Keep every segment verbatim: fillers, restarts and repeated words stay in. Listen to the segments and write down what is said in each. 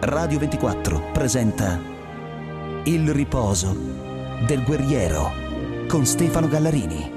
Radio ventiquattro presenta Il riposo del guerriero con Stefano Gallarini.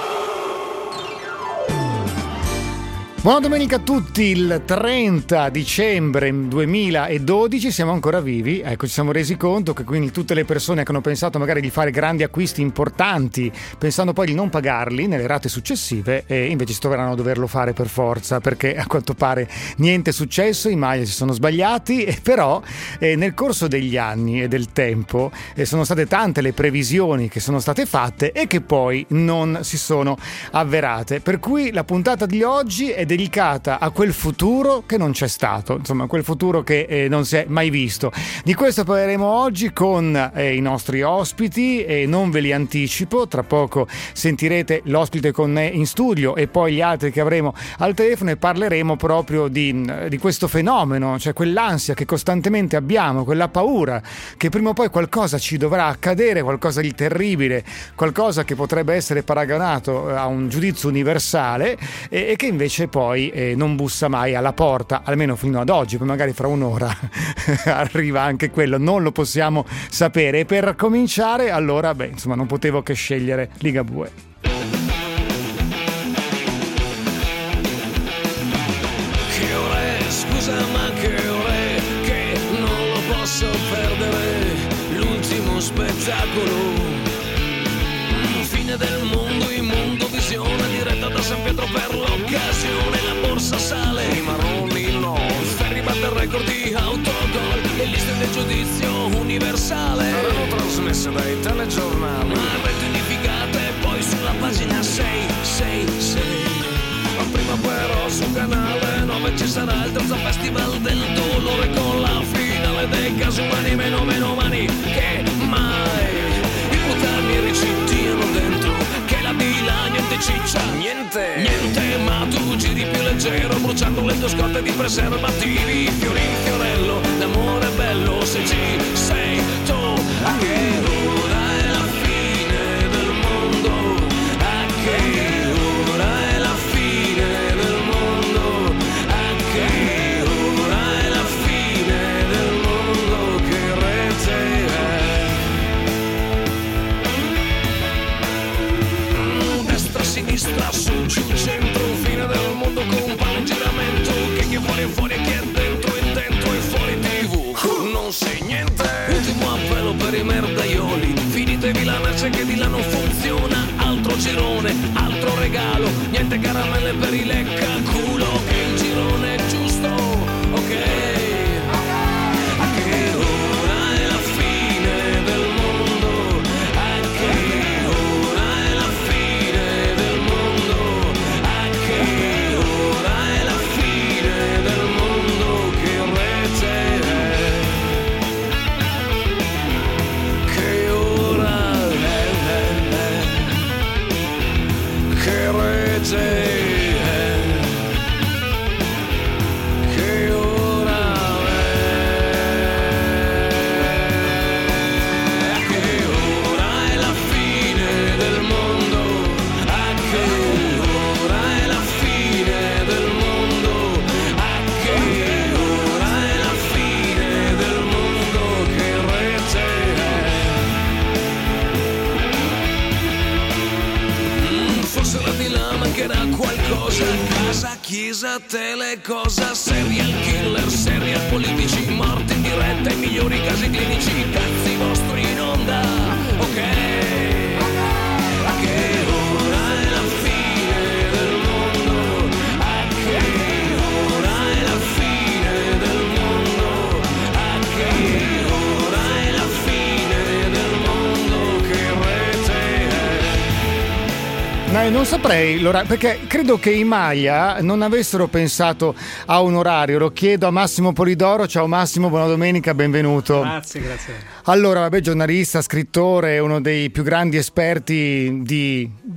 Buona domenica a tutti, il trenta dicembre duemiladodici, siamo ancora vivi, ecco, ci siamo resi conto che quindi tutte le persone che hanno pensato magari di fare grandi acquisti importanti, pensando poi di non pagarli nelle rate successive, e invece si troveranno a doverlo fare per forza, perché a quanto pare niente è successo, i Maya si sono sbagliati, e però eh, nel corso degli anni e del tempo eh, sono state tante le previsioni che sono state fatte e che poi non si sono avverate, per cui la puntata di oggi è dedicata a quel futuro che non c'è stato, insomma quel futuro che eh, non si è mai visto. Di questo parleremo oggi con eh, i nostri ospiti e non ve li anticipo, tra poco sentirete l'ospite con me in studio e poi gli altri che avremo al telefono, e parleremo proprio di, di questo fenomeno, cioè quell'ansia che costantemente abbiamo, quella paura che prima o poi qualcosa ci dovrà accadere, qualcosa di terribile, qualcosa che potrebbe essere paragonato a un giudizio universale e, e che invece poi poi eh, non bussa mai alla porta, almeno fino ad oggi, poi magari fra un'ora arriva anche quello, non lo possiamo sapere. E per cominciare, allora, beh, insomma, non potevo che scegliere Ligabue. Che ore, scusa, ma che ore, che non lo posso perdere, l'ultimo spettacolo, fine del mondo, immondo, visione diretta da San Pietro per l'occasione, la borsa sale, i marroni no, il ferri batte il record di autogol, le liste del giudizio universale erano trasmesse dai telegiornali, ma rete unificate poi sulla pagina sei sei sei. Ma prima però sul canale nove ci sarà il terzo festival del dolore con la finale dei casi umani, meno meno umani che mai i puttani ricittiano dentro, che la bila niente ciccia, niente, niente, ma tu giri più leggero, bruciando le tue scorte di preservativi, fiori in fiorello, l'amore è bello se ci sei tu. A che ora è la fine del mondo, a che ora è la fine del mondo, a che ora è la fine del mondo, che rete è. Sinistra, su, giù, centro, fine del mondo con pane in giramento, che chi è fuori è fuori e chi è dentro è dentro e fuori tivù, non sei niente. Ultimo appello per i merdaioli, finitevi la merce che di là non funziona, altro girone, altro regalo, niente caramelle per i leccaculo, che il girone è giusto, ok. Chiesa, tele, cosa, serial killer, serial politici, morti in diretta, i migliori casi clinici, cazzi vostri in onda, ok? A che ora è la fine del mondo, a che ora è la fine del mondo, a che ora è la fine del mondo, che rete è? No, non saprei, Laura, perché credo che i Maya non avessero pensato a un orario. Lo chiedo a Massimo Polidoro. Ciao Massimo, buona domenica, benvenuto. Grazie, grazie. Allora, vabbè, giornalista, scrittore, uno dei più grandi esperti di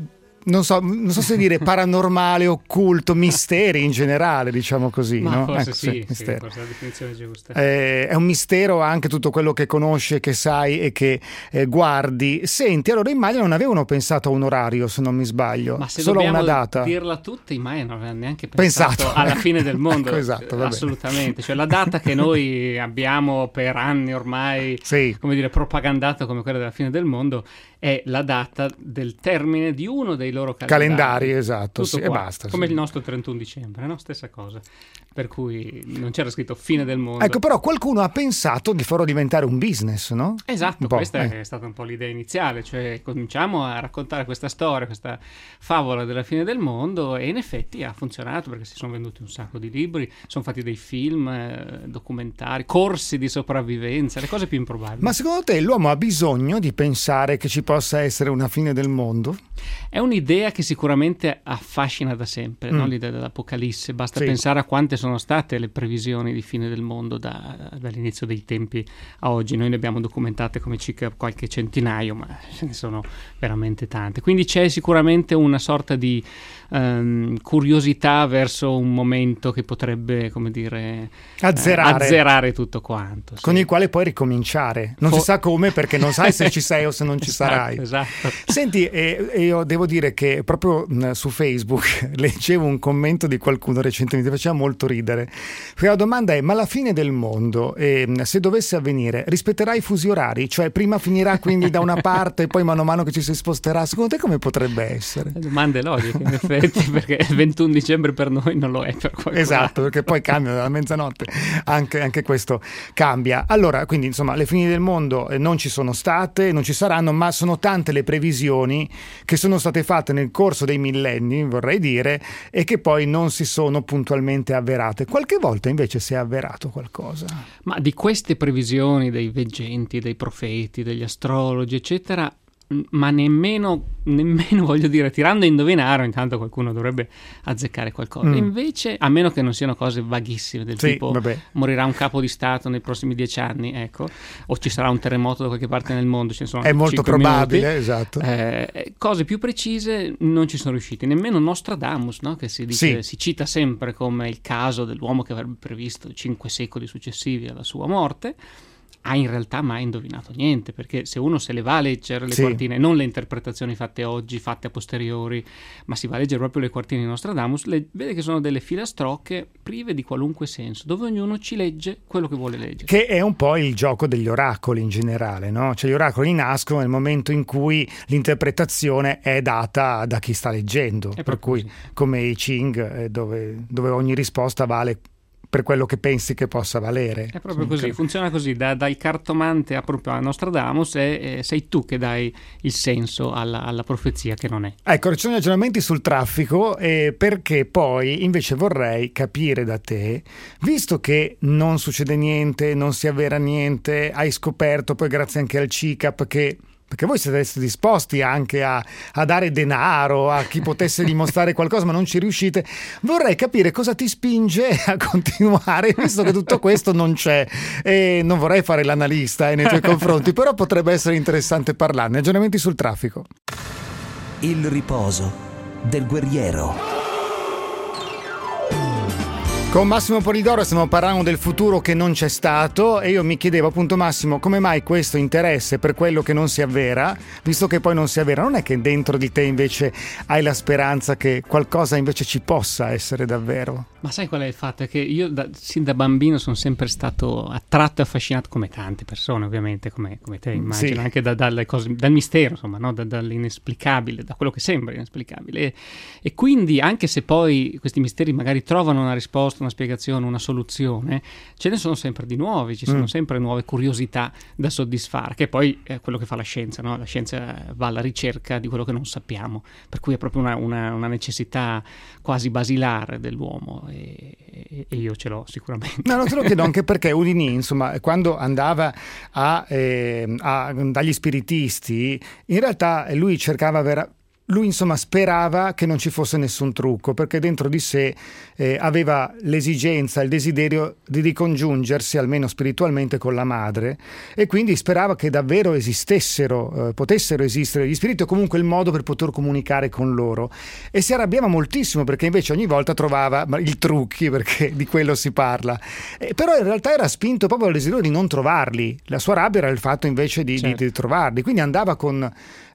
non so, non so se dire paranormale, occulto, misteri in generale, diciamo così, Ma no? forse Ecco, sì, sì, mistero. forse è la definizione giusta. Eh, è un mistero anche tutto quello che conosci, che sai e che eh, guardi. Senti, allora immagino non avevano pensato a un orario, se non mi sbaglio, Ma se solo a dobbiamo una data. dirla tutti, mai non aveva neanche pensato, Pensato. alla fine del mondo. Ecco, esatto, va bene. Assolutamente, cioè la data che noi abbiamo per anni ormai, Sì. come dire, propagandato come quella della fine del mondo, è la data del termine di uno dei loro calendari. Calendari, esatto, Tutto sì, e qua, basta. come sì. il nostro trentuno dicembre, no? Stessa cosa. Per cui non c'era scritto fine del mondo. Ecco, però qualcuno ha pensato di farlo diventare un business, no? Esatto, Un po', questa eh. è stata un po' l'idea iniziale, cioè cominciamo a raccontare questa storia, questa favola della fine del mondo, e in effetti ha funzionato perché si sono venduti un sacco di libri, sono fatti dei film, eh, documentari, corsi di sopravvivenza, le cose più improbabili. Ma secondo te l'uomo ha bisogno di pensare che ci possa essere una fine del mondo? È un'idea che sicuramente affascina da sempre, Mm. no? L'idea dell'apocalisse, basta Sì. pensare a quante sono state le previsioni di fine del mondo da- dall'inizio dei tempi a oggi. Noi ne abbiamo documentate come circa qualche centinaio, ma ce ne sono veramente tante. Quindi c'è sicuramente una sorta di ehm, curiosità verso un momento che potrebbe, come dire, Azzerare. eh, azzerare tutto quanto. Con sì. il quale puoi ricominciare. Non Fo- si sa come, perché non sai se ci sei o se non ci Esatto, sarai. Esatto. Senti, eh, io devo dire che proprio mh, su Facebook leggevo un commento di qualcuno recentemente, faceva molto ridere. La domanda è: ma la fine del mondo, eh, se dovesse avvenire, rispetterà i fusi orari? Cioè prima finirà quindi da una parte e poi mano a mano che ci si sposterà? Secondo te come potrebbe essere? Domande logiche, in effetti, perché il ventuno dicembre per noi non lo è per qualcuno. Esatto, perché poi cambia dalla mezzanotte, anche, anche questo cambia. Allora, quindi insomma, le fini del mondo eh, non ci sono state, non ci saranno, ma sono tante le previsioni che sono state fatte nel corso dei millenni, vorrei dire, e che poi non si sono puntualmente avverate. Qualche volta invece si è avverato qualcosa. Ma di queste previsioni dei veggenti, dei profeti, degli astrologi, eccetera, ma nemmeno, nemmeno voglio dire, tirando a indovinare, intanto qualcuno dovrebbe azzeccare qualcosa. Mm. Invece, a meno che non siano cose vaghissime del Sì, tipo vabbè. morirà un capo di stato nei prossimi dieci anni, ecco, o ci sarà un terremoto da qualche parte nel mondo, ce ne sono È molto cinque probabile, minuti. esatto. Eh, cose più precise non ci sono riusciti, nemmeno Nostradamus, no? Che si dice, Sì. si cita sempre come il caso dell'uomo che avrebbe previsto cinque secoli successivi alla sua morte, ha in realtà mai indovinato niente, perché se uno se le va a leggere le Sì. quartine, non le interpretazioni fatte oggi, fatte a posteriori, ma si va a leggere proprio le quartine di Nostradamus, le, vede che sono delle filastrocche prive di qualunque senso, dove ognuno ci legge quello che vuole leggere. Che è un po' il gioco degli oracoli in generale, no? Cioè gli oracoli nascono nel momento in cui l'interpretazione è data da chi sta leggendo, È per proprio cui così. come i Ching, eh, dove, dove ogni risposta vale per quello che pensi che possa valere. È proprio Sì, così, ok. funziona così, da- dal cartomante a, proprio a Nostradamus, e eh, sei tu che dai il senso alla, alla profezia, che non è. Ecco, ci sono ragionamenti sul traffico, eh, perché poi invece vorrei capire da te, visto che non succede niente, non si avvera niente, hai scoperto poi grazie anche al C I C A P che... Perché voi siete disposti anche a, a dare denaro a chi potesse dimostrare qualcosa, ma non ci riuscite. Vorrei capire cosa ti spinge a continuare, visto che tutto questo non c'è. E non vorrei fare l'analista eh, nei tuoi confronti, però potrebbe essere interessante parlarne. Aggiornamenti sul traffico. Il riposo del guerriero. Con Massimo Polidoro stiamo parlando del futuro che non c'è stato e io mi chiedevo appunto, Massimo, come mai questo interesse per quello che non si avvera, visto che poi non si avvera? Non è che dentro di te invece hai la speranza che qualcosa invece ci possa essere davvero? Ma sai qual è il fatto? È che io da, sin da bambino sono sempre stato attratto e affascinato, come tante persone ovviamente, come, come te immagino, Sì. anche da, dalle cose, dal mistero, insomma, no? da, dall'inesplicabile, da quello che sembra inesplicabile. E, e quindi, anche se poi questi misteri magari trovano una risposta, una spiegazione, una soluzione, ce ne sono sempre di nuovi, ci sono Mm. sempre nuove curiosità da soddisfare, che poi è quello che fa la scienza, no? La scienza va alla ricerca di quello che non sappiamo, per cui è proprio una, una, una necessità quasi basilare dell'uomo, e, e- e io ce l'ho sicuramente. No, no, te lo chiedo anche perché Houdini, insomma, quando andava a, eh, a- dagli spiritisti, in realtà lui cercava vera- lui insomma sperava che non ci fosse nessun trucco, perché dentro di sé eh, aveva l'esigenza, il desiderio di ricongiungersi almeno spiritualmente con la madre, e quindi sperava che davvero esistessero, eh, potessero esistere gli spiriti, o comunque il modo per poter comunicare con loro, e si arrabbiava moltissimo perché invece ogni volta trovava il trucchi, perché di quello si parla, eh, però in realtà era spinto proprio dal desiderio di non trovarli. La sua rabbia era il fatto invece di, certo. di, di trovarli, quindi andava con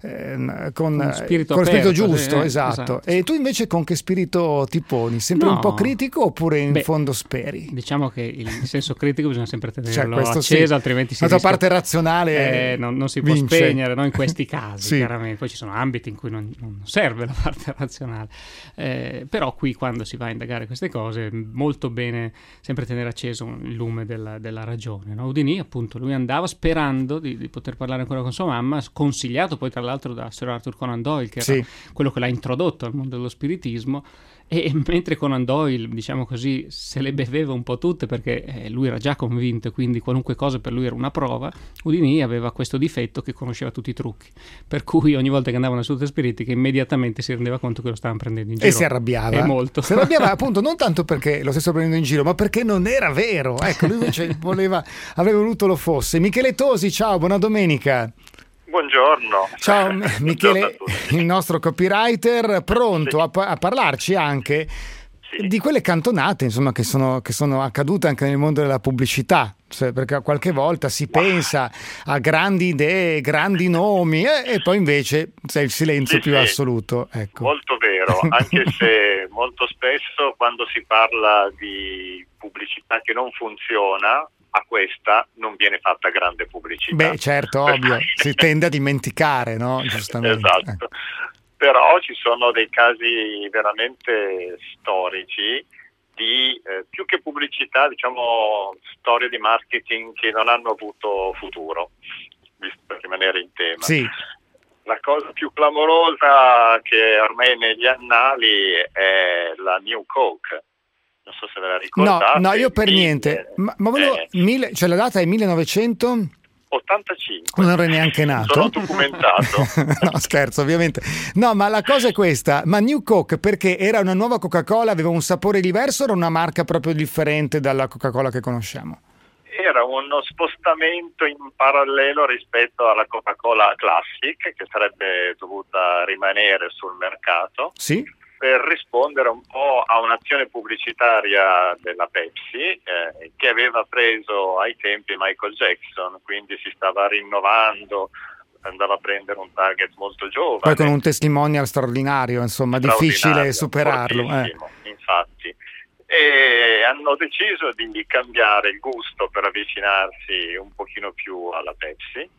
eh, con, con spirito con lo spirito giusto, eh, esatto. esatto. E tu invece con che spirito ti poni? Sempre no. un po' critico oppure in Beh, fondo speri? Diciamo che il senso critico bisogna sempre tenerlo cioè, acceso, sì. altrimenti si la tua rischia, parte razionale eh, non, non si può vince. spegnere, no? In questi casi sì. chiaramente. Poi ci sono ambiti in cui non, non serve la parte razionale, eh, però qui quando si va a indagare queste cose molto bene sempre tenere acceso il lume della, della ragione, no? Houdini appunto, lui andava sperando di, di poter parlare ancora con sua mamma, consigliato poi tra l'altro da Sir Arthur Conan Doyle, che era sì. quello che l'ha introdotto al mondo dello spiritismo, e mentre Conan Doyle, diciamo così, se le beveva un po' tutte perché eh, lui era già convinto, quindi qualunque cosa per lui era una prova, Houdini aveva questo difetto che conosceva tutti i trucchi, per cui ogni volta che andava nella sedute spiritica immediatamente si rendeva conto che lo stavano prendendo in giro. E si arrabbiava. E molto. Si arrabbiava appunto non tanto perché lo stessero prendendo in giro, ma perché non era vero. Ecco, lui invece voleva, avrebbe voluto lo fosse. Michele Tosi, ciao, buona domenica. Buongiorno. Ciao Michele, il nostro copywriter, pronto sì. a, a parlarci anche sì. di quelle cantonate, insomma, che sono, che sono accadute anche nel mondo della pubblicità, cioè, perché qualche volta si wow. pensa a grandi idee, grandi nomi eh, e poi invece c'è il silenzio sì, più sì. assoluto. Ecco. Molto vero, anche se molto spesso quando si parla di pubblicità che non funziona, a questa non viene fatta grande pubblicità. Beh, certo, ovvio, si tende a dimenticare, no? Giustamente. Esatto. Eh. Però ci sono dei casi veramente storici di eh, più che pubblicità, diciamo storie di marketing che non hanno avuto futuro, visto per rimanere in tema. Sì. La cosa più clamorosa che ormai negli annali è la New Coke. Non so se ve la ricordate. No, no, io per mille, niente. Ma, ma volevo, eh, mille, cioè la data è millenovecentottantacinque. Non ero neanche nato. Sono documentato. No, scherzo, ovviamente. No, ma la cosa è questa. Ma New Coke perché era una nuova Coca-Cola, aveva un sapore diverso o era una marca proprio differente dalla Coca-Cola che conosciamo? Era uno spostamento in parallelo rispetto alla Coca-Cola Classic, che sarebbe dovuta rimanere sul mercato. Sì. Per rispondere un po' a un'azione pubblicitaria della Pepsi eh, che aveva preso ai tempi Michael Jackson, quindi si stava rinnovando, andava a prendere un target molto giovane. Poi con un testimonial straordinario, insomma, difficile superarlo. Eh. Infatti. E hanno deciso di cambiare il gusto per avvicinarsi un pochino più alla Pepsi,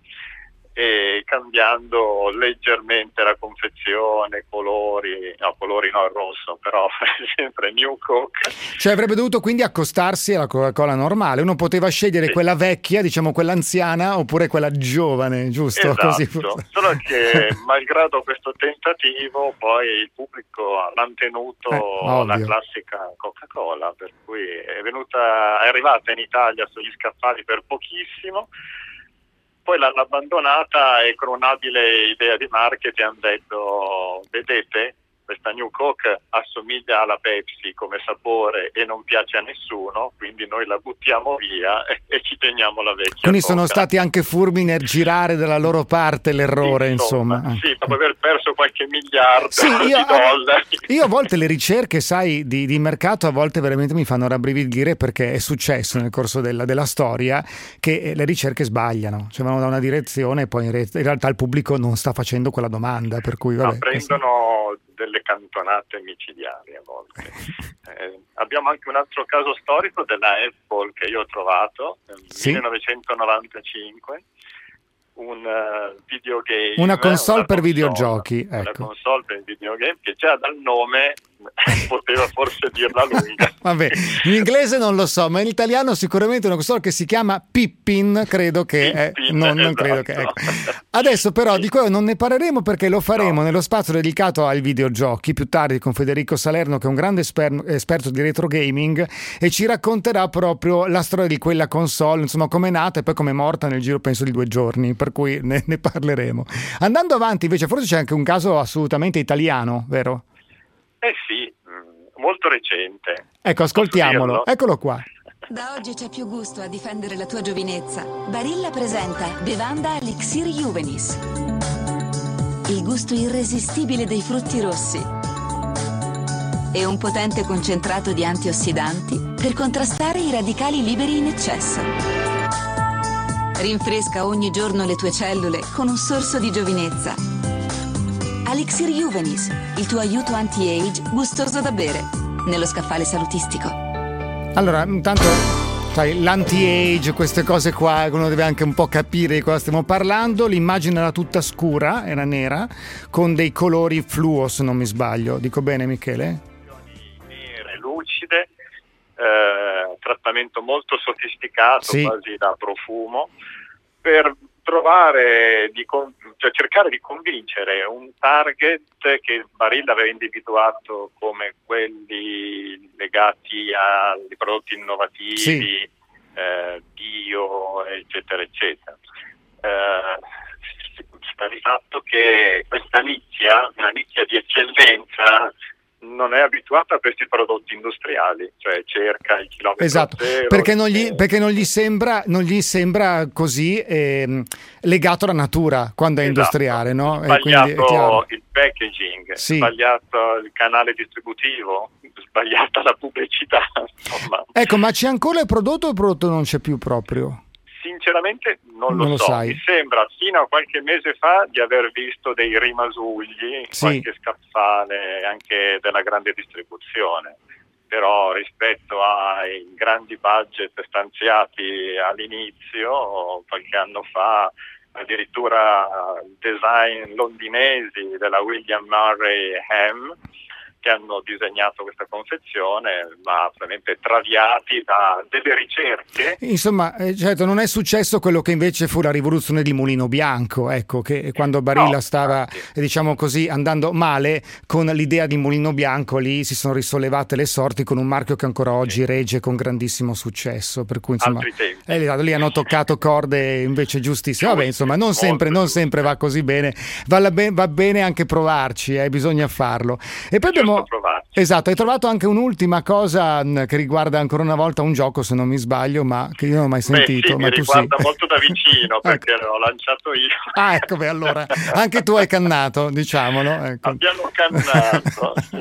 e cambiando leggermente la confezione, colori, no colori no, il rosso, però sempre New Coke. Cioè avrebbe dovuto quindi accostarsi alla Coca-Cola normale, uno poteva scegliere sì. quella vecchia, diciamo quella anziana, oppure quella giovane, giusto? Esatto, così. Solo che malgrado questo tentativo poi il pubblico ha mantenuto eh, la classica Coca-Cola, per cui è venuta, è arrivata in Italia sugli scaffali per pochissimo. Poi l'hanno abbandonata e con un'abile idea di marketing hanno detto: vedete, questa New Coke assomiglia alla Pepsi come sapore e non piace a nessuno, quindi noi la buttiamo via e, e ci teniamo la vecchia Quindi Coca. Sono stati anche furbi nel girare dalla loro parte l'errore, insomma. insomma. Sì, dopo aver perso qualche miliardo sì, di io, dollari. Io a volte le ricerche, sai, di, di mercato a volte veramente mi fanno rabbrividire, perché è successo nel corso della, della storia che le ricerche sbagliano, cioè vanno da una direzione e poi in, re- in realtà il pubblico non sta facendo quella domanda, per cui vabbè, no, prendono delle cantonate micidiali a volte. Eh, abbiamo anche un altro caso storico della Apple che io ho trovato nel sì? millenovecentonovantacinque, un uh, videogame, una console una per console, videogiochi, ecco. Una console per videogame che già dal nome poteva forse dirla lunga. Vabbè, in inglese non lo so, ma in italiano sicuramente una cosa che si chiama Pippin, credo che Pippin, è, non, non esatto. credo che ecco. Adesso però di quello non ne parleremo perché lo faremo No. nello spazio dedicato ai videogiochi più tardi con Federico Salerno, che è un grande esper- esperto di retro gaming, e ci racconterà proprio la storia di quella console, insomma come è nata e poi come è morta nel giro penso di due giorni, per cui ne, ne parleremo. Andando avanti invece forse c'è anche un caso assolutamente italiano, vero? Eh sì, mh, molto recente. Ecco, ascoltiamolo, Posso dirlo? eccolo qua. Da oggi c'è più gusto a difendere la tua giovinezza. Barilla presenta Bevanda Elixir Juvenis. Il gusto irresistibile dei frutti rossi. E un potente concentrato di antiossidanti per contrastare i radicali liberi in eccesso. Rinfresca ogni giorno le tue cellule con un sorso di giovinezza. Elixir Juvenis, il tuo aiuto anti-age gustoso da bere, nello scaffale salutistico. Allora, intanto, sai, l'anti-age, queste cose qua, uno deve anche un po' capire di cosa stiamo parlando. L'immagine era tutta scura, era nera, con dei colori fluo, se non mi sbaglio. Dico bene, Michele? Nere, lucide, eh, trattamento molto sofisticato, Sì. quasi da profumo, per trovare, di con- cioè cercare di convincere un target che Barilla aveva individuato come quelli legati ai prodotti innovativi, Sì. eh, bio, eccetera, eccetera. Eh, sta di fatto che questa nicchia, una nicchia di eccellenza, non è abituata a questi prodotti industriali, cioè cerca il chilometro Esatto, zero. perché non gli, eh, perché non gli sembra, non gli sembra così ehm, legato alla natura quando è esatto. industriale, no? E quindi è Sbagliato chiaro. il packaging, Sì. sbagliato il canale distributivo, sbagliata la pubblicità, insomma. Ecco, ma c'è ancora il prodotto o il prodotto non c'è più proprio? Sinceramente non lo Non lo so, sai. mi sembra fino a qualche mese fa di aver visto dei rimasugli, Sì. qualche scaffale anche della grande distribuzione, però rispetto ai grandi budget stanziati all'inizio, qualche anno fa, addirittura design londinesi della William Murray Hem, che hanno disegnato questa confezione, ma veramente traviati da delle ricerche. Insomma, eh, certo, non è successo quello che invece fu la rivoluzione di Mulino Bianco, ecco, che quando Barilla No, stava, infatti. eh, diciamo così, andando male, con l'idea di Mulino Bianco lì si sono risollevate le sorti con un marchio che ancora oggi regge con grandissimo successo, per cui insomma, Altri tempi. eh, lì- lì hanno toccato corde invece giustissime. Vabbè, insomma, non sempre, non sempre va così bene, va, la be- va bene anche provarci, eh, bisogna farlo. E poi abbiamo... provarci. Esatto, hai trovato anche un'ultima cosa mh, che riguarda ancora una volta un gioco, se non mi sbaglio, ma che io non ho mai sentito. Beh, sì, ma mi tu riguarda sì. molto da vicino perché Ecco. l'ho lanciato io. Ah, ecco, beh, allora anche tu hai cannato, diciamolo. Ecco. Abbiamo cannato sì.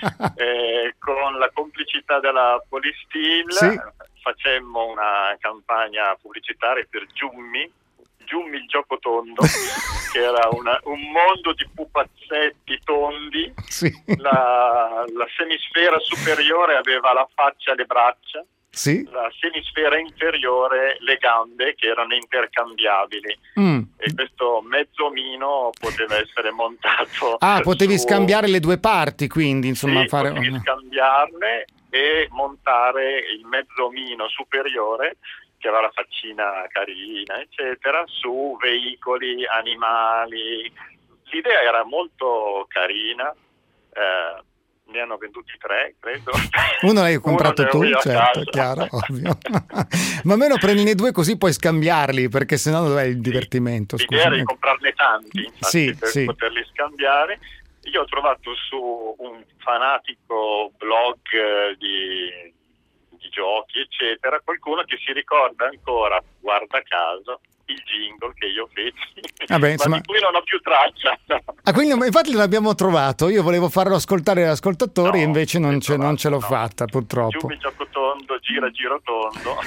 eh, con la complicità della Polysteel, Sì. facemmo una campagna pubblicitaria per Giummi, Giummi il gioco tondo, che era una, un mondo di pupazzetti tondi. Sì. La, la semisfera superiore aveva la faccia e le braccia, Sì. la semisfera inferiore le gambe, che erano intercambiabili. Mm. E questo mezzo omino poteva essere montato. Ah, potevi su- scambiare le due parti, quindi insomma sì, fare. potevi scambiarle e montare il mezzo omino superiore, che aveva la faccina carina, eccetera, su veicoli, animali. L'idea era molto carina, eh, ne hanno venduti tre, credo. Uno l'hai comprato Uno ne tu, ho io a certo, casa. chiaro, ovvio. Ma almeno prendine due così puoi scambiarli, perché sennò dov'è il divertimento? L'idea era Scusami. di comprarne tanti, infatti, Sì, per sì. poterli scambiare. Io ho trovato su un fanatico blog eh, di, di giochi, eccetera, qualcuno che si ricorda ancora, guarda caso, il jingle che io feci, Vabbè, ma insomma- di cui non ho più traccia. Ah, quindi infatti l'abbiamo trovato. Io volevo farlo ascoltare agli ascoltatori, No, e invece non, l'hai ce, non ce l'ho trovato, no. fatta, purtroppo. Giù il gioco tondo, gira giro tondo.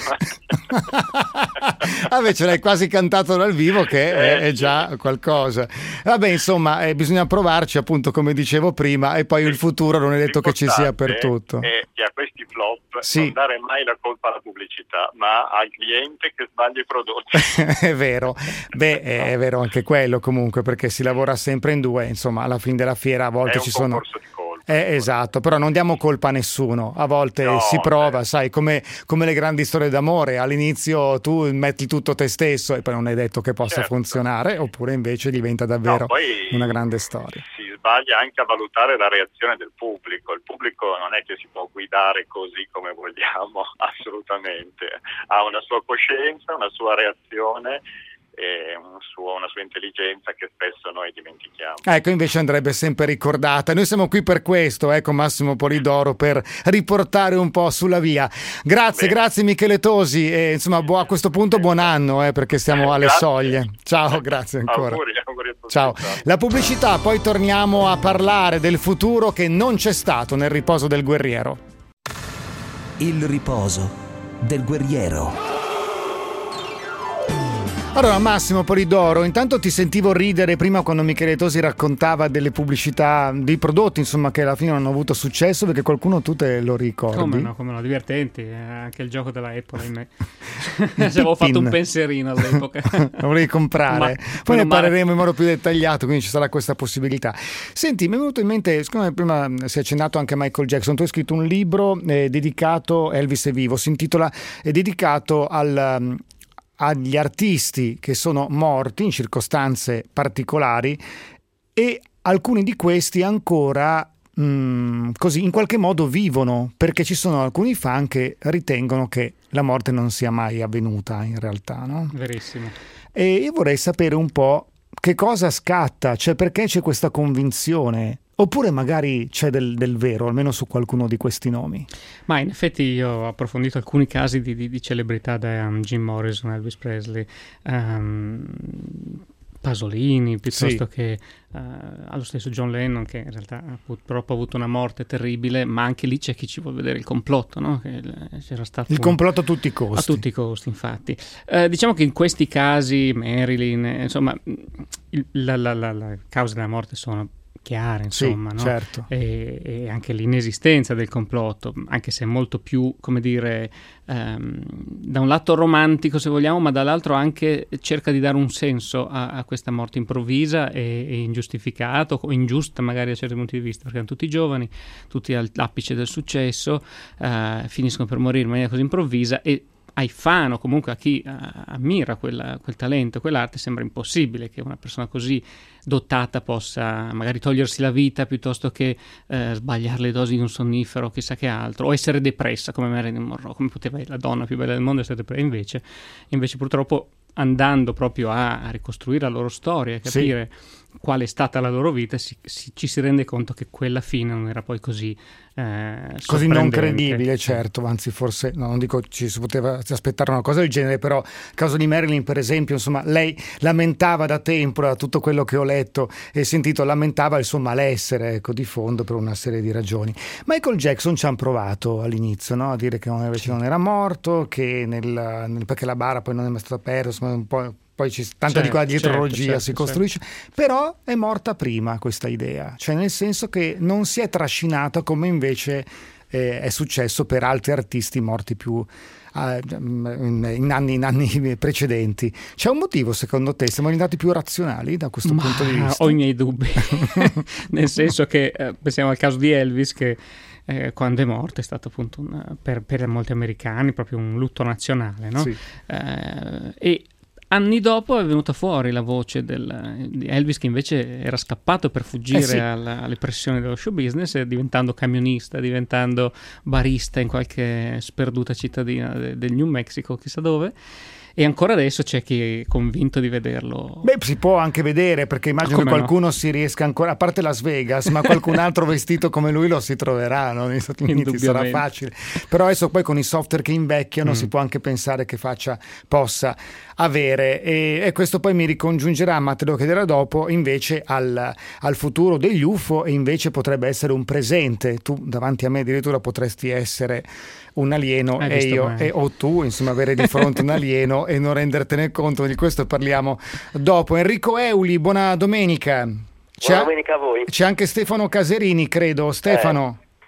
Vabbè, ce l'hai quasi cantato dal vivo, che è, Eh, è già qualcosa. Vabbè, insomma, eh, bisogna provarci, appunto, come dicevo prima, e poi il futuro non è detto che ci sia per tutto. È che a questi flop Sì. non dare mai la colpa alla pubblicità, ma al cliente che sbaglia i prodotti. È vero, beh, è vero anche quello comunque, perché si lavora sempre in due, insomma, alla fine della fiera a volte È un ci sono. concorso di colpe. Eh, esatto, però non diamo colpa a nessuno, a volte No, si prova, eh. sai, come, come le grandi storie d'amore, all'inizio tu metti tutto te stesso e poi non è detto che possa Certo. funzionare, oppure invece diventa davvero No, poi una grande storia. si sbaglia anche a valutare la reazione del pubblico. Il pubblico non è che si può guidare così come vogliamo, assolutamente. Ha una sua coscienza, una sua reazione e un suo, una sua intelligenza che spesso noi dimentichiamo. Ecco, invece andrebbe sempre ricordata. Noi siamo qui per questo, ecco, Massimo Polidoro, per riportare un po' sulla via. Grazie, Bene. grazie Michele Tosi e insomma bu- a questo punto buon anno, eh, perché siamo alle Grazie. soglie. Ciao, grazie ancora. Auguri, auguri a tutti. Ciao. La pubblicità, poi torniamo a parlare del futuro che non c'è stato nel riposo del guerriero. Il riposo del guerriero. Allora Massimo Polidoro, intanto ti sentivo ridere prima quando Michele Tosi raccontava delle pubblicità dei prodotti, insomma, che alla fine non hanno avuto successo, perché qualcuno tu te lo ricordi? Come no, come no, divertenti, eh, anche il gioco della Apple, ahimè. Ci avevo fatto un pensierino all'epoca. Lo volevi comprare, Ma- poi ne meno male. parleremo in modo più dettagliato, quindi ci sarà questa possibilità. Senti, mi è venuto in mente, secondo me prima si è accennato anche a Michael Jackson, tu hai scritto un libro eh, dedicato, Elvis è vivo, si intitola, è dedicato al... um, agli artisti che sono morti in circostanze particolari e alcuni di questi ancora mh, così in qualche modo vivono, perché ci sono alcuni fan che ritengono che la morte non sia mai avvenuta in realtà, no? Verissimo. E io vorrei sapere un po' che cosa scatta, cioè perché c'è questa convinzione. Oppure magari c'è del, del vero, almeno su qualcuno di questi nomi. Ma in effetti io ho approfondito alcuni casi di, di, di celebrità da um, Jim Morrison, Elvis Presley, um, Pasolini, piuttosto Sì. che uh, allo stesso John Lennon, che in realtà ha purtroppo ha avuto una morte terribile, ma anche lì c'è chi ci vuole vedere il complotto, no? Che eh, c'era stato Il un- complotto a tutti i costi. A tutti i costi, infatti. Eh, diciamo che in questi casi, Marilyn, eh, insomma, il- la, la, la, la cause della morte sono chiare, insomma, sì, no? certo. E, e anche l'inesistenza del complotto, anche se molto più, come dire, ehm, da un lato romantico se vogliamo, ma dall'altro anche cerca di dare un senso a, a questa morte improvvisa e, e ingiustificata o ingiusta magari da certi punti di vista, perché erano tutti giovani, tutti all'apice del successo, eh, finiscono per morire in maniera così improvvisa e ai fan o comunque a chi uh, ammira quella, quel talento, quell'arte, sembra impossibile che una persona così dotata possa magari togliersi la vita piuttosto che uh, sbagliare le dosi di un sonnifero, chissà che altro, o essere depressa come Marilyn Monroe, come poteva la donna più bella del mondo essere depressa. Invece, invece purtroppo andando proprio a, a ricostruire la loro storia, a capire sì. qual è stata la loro vita, si, si, ci si rende conto che quella fine non era poi così eh, così non credibile, certo, anzi forse no, non dico ci si poteva aspettare una cosa del genere, però il caso di Marilyn per esempio, insomma, lei lamentava da tempo, da tutto quello che ho letto e sentito, lamentava il suo malessere, ecco, di fondo per una serie di ragioni. Michael Jackson ci hanno provato all'inizio, no? A dire che non, invece sì. non era morto, che nel, nel, perché la bara poi non è mai stata persa, insomma, un po'. Poi ci, tanta certo, di quella dietrologia certo, certo, si costruisce, certo. Però è morta prima questa idea, cioè nel senso che non si è trascinata come invece eh, è successo per altri artisti morti più eh, in, anni, in anni precedenti. C'è un motivo secondo te? Siamo diventati più razionali da questo Ma punto di vista? Ho i miei dubbi, nel senso che eh, pensiamo al caso di Elvis che Eh, quando è morto è stato appunto un, per, per molti americani proprio un lutto nazionale, no? Sì. Eh, e anni dopo è venuta fuori la voce del, di Elvis che invece era scappato per fuggire eh sì. alla, alle pressioni dello show business, diventando camionista, diventando barista in qualche sperduta cittadina de, del New Mexico, chissà dove. E ancora adesso c'è chi è convinto di vederlo. Beh, si può anche vedere, perché immagino che qualcuno no? si riesca ancora, a parte Las Vegas, ma qualcun altro vestito come lui lo si troverà, no? Negli Stati Uniti sarà facile. Però adesso poi con i software che invecchiano mm. si può anche pensare che faccia, possa avere. E, e questo poi mi ricongiungerà, ma te lo chiederò dopo, invece al, al futuro degli U F O, e invece potrebbe essere un presente. Tu davanti a me addirittura potresti essere un alieno e io e, o tu insomma avere di fronte un alieno e non rendertene conto. Di questo parliamo dopo. Enrico Euli, buona domenica. C'è, buona domenica a voi. C'è anche Stefano Caserini, credo. Stefano. Eh, buona giornata.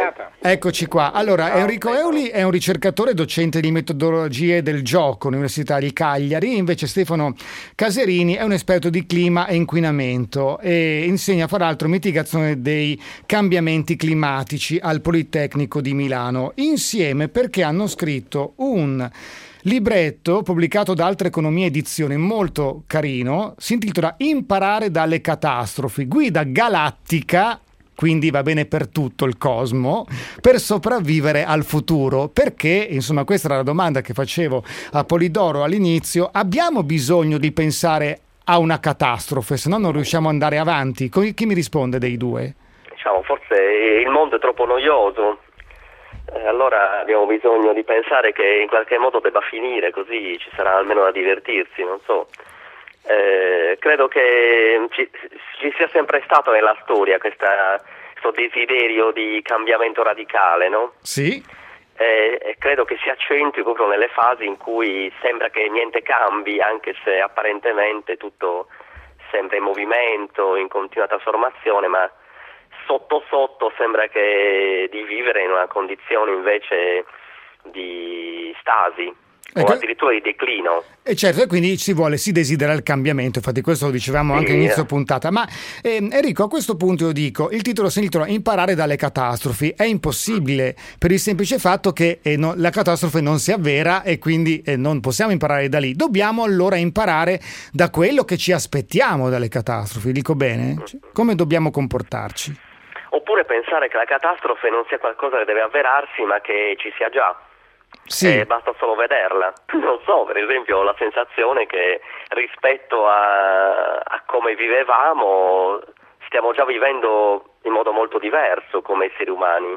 giornata. Eccoci qua. Allora, Ciao, Enrico ecco. Euli è un ricercatore docente di metodologie del gioco all'Università di Cagliari, invece Stefano Caserini è un esperto di clima e inquinamento e insegna fra l'altro mitigazione dei cambiamenti climatici al Politecnico di Milano, insieme perché hanno scritto un libretto pubblicato da Altre Economie Edizioni, molto carino, si intitola Imparare dalle catastrofi, guida galattica, quindi va bene per tutto il cosmo, per sopravvivere al futuro. Perché, insomma, questa era la domanda che facevo a Polidoro all'inizio, abbiamo bisogno di pensare a una catastrofe, se no non riusciamo ad andare avanti. Chi mi risponde dei due? Diciamo, forse il mondo è troppo noioso. Eh, allora abbiamo bisogno di pensare che in qualche modo debba finire, così ci sarà almeno da divertirsi, non so. Eh, credo che ci, ci sia sempre stato nella storia questa, questo desiderio di cambiamento radicale, no? Sì. Eh, e credo che si accentui proprio nelle fasi in cui sembra che niente cambi, anche se apparentemente tutto sembra in movimento, in continua trasformazione, ma sotto sotto sembra che di vivere in una condizione invece di stasi Ecco. o addirittura di declino. E certo, e quindi si vuole, si desidera il cambiamento, infatti questo lo dicevamo anche Sì. all'inizio puntata. Ma eh, Enrico, a questo punto io dico, il titolo si intitola Imparare dalle catastrofi, è impossibile per il semplice fatto che eh, no, la catastrofe non si avvera e quindi eh, non possiamo imparare da lì. Dobbiamo allora imparare da quello che ci aspettiamo dalle catastrofi, dico bene? Cioè, come dobbiamo comportarci? Oppure pensare che la catastrofe non sia qualcosa che deve avverarsi, ma che ci sia già. Sì. Eh, basta solo vederla. Non so, per esempio ho la sensazione che rispetto a, a come vivevamo stiamo già vivendo in modo molto diverso come esseri umani.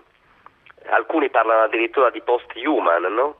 Alcuni parlano addirittura di post-human, no?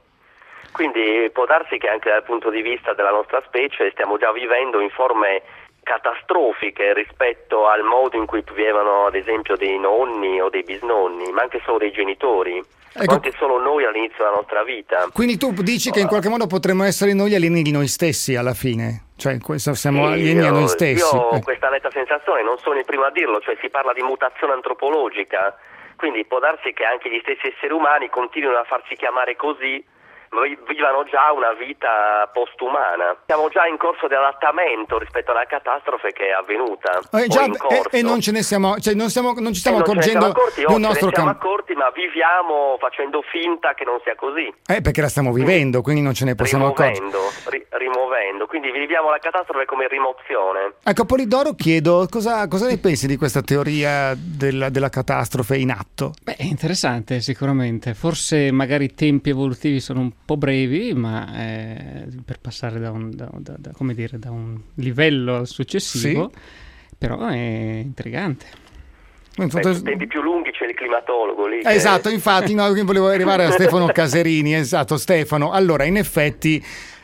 Quindi può darsi che anche dal punto di vista della nostra specie stiamo già vivendo in forme catastrofiche rispetto al modo in cui vivevano ad esempio dei nonni o dei bisnonni, ma anche solo dei genitori. Ecco. O anche solo noi all'inizio della nostra vita. Quindi tu dici che in qualche modo potremmo essere noi gli alieni di noi stessi alla fine, cioè questo, siamo Sì, alieni io, a noi stessi. Io ho Eh. questa netta sensazione, non sono il primo a dirlo, cioè si parla di mutazione antropologica, quindi può darsi che anche gli stessi esseri umani continuino a farsi chiamare così, vi- vivano già una vita postumana. Siamo già in corso di adattamento rispetto alla catastrofe che è avvenuta. Eh, già, o in corso. e, e non ce ne siamo, cioè non, siamo, non ci stiamo E non ce ne accorgendo siamo accorti, di o un ce nostro ne siamo campo. accorti, ma viviamo facendo finta che non sia così. Eh, perché la stiamo vivendo, quindi non ce ne possiamo accorgere. Rimuovendo, ri- rimuovendo, quindi viviamo la catastrofe come rimozione. Ecco, a Polidoro chiedo cosa, cosa ne pensi di questa teoria della, della catastrofe in atto? Beh, è interessante sicuramente, forse magari i tempi evolutivi sono un po' brevi, ma eh, per passare da un, da, da, da, come dire, da un livello successivo, Sì. però è intrigante. Beh, in tempi più lunghi c'è il climatologo lì. Eh, che- Esatto, infatti no, volevo arrivare a Stefano Caserini, esatto Stefano. Allora, in effetti,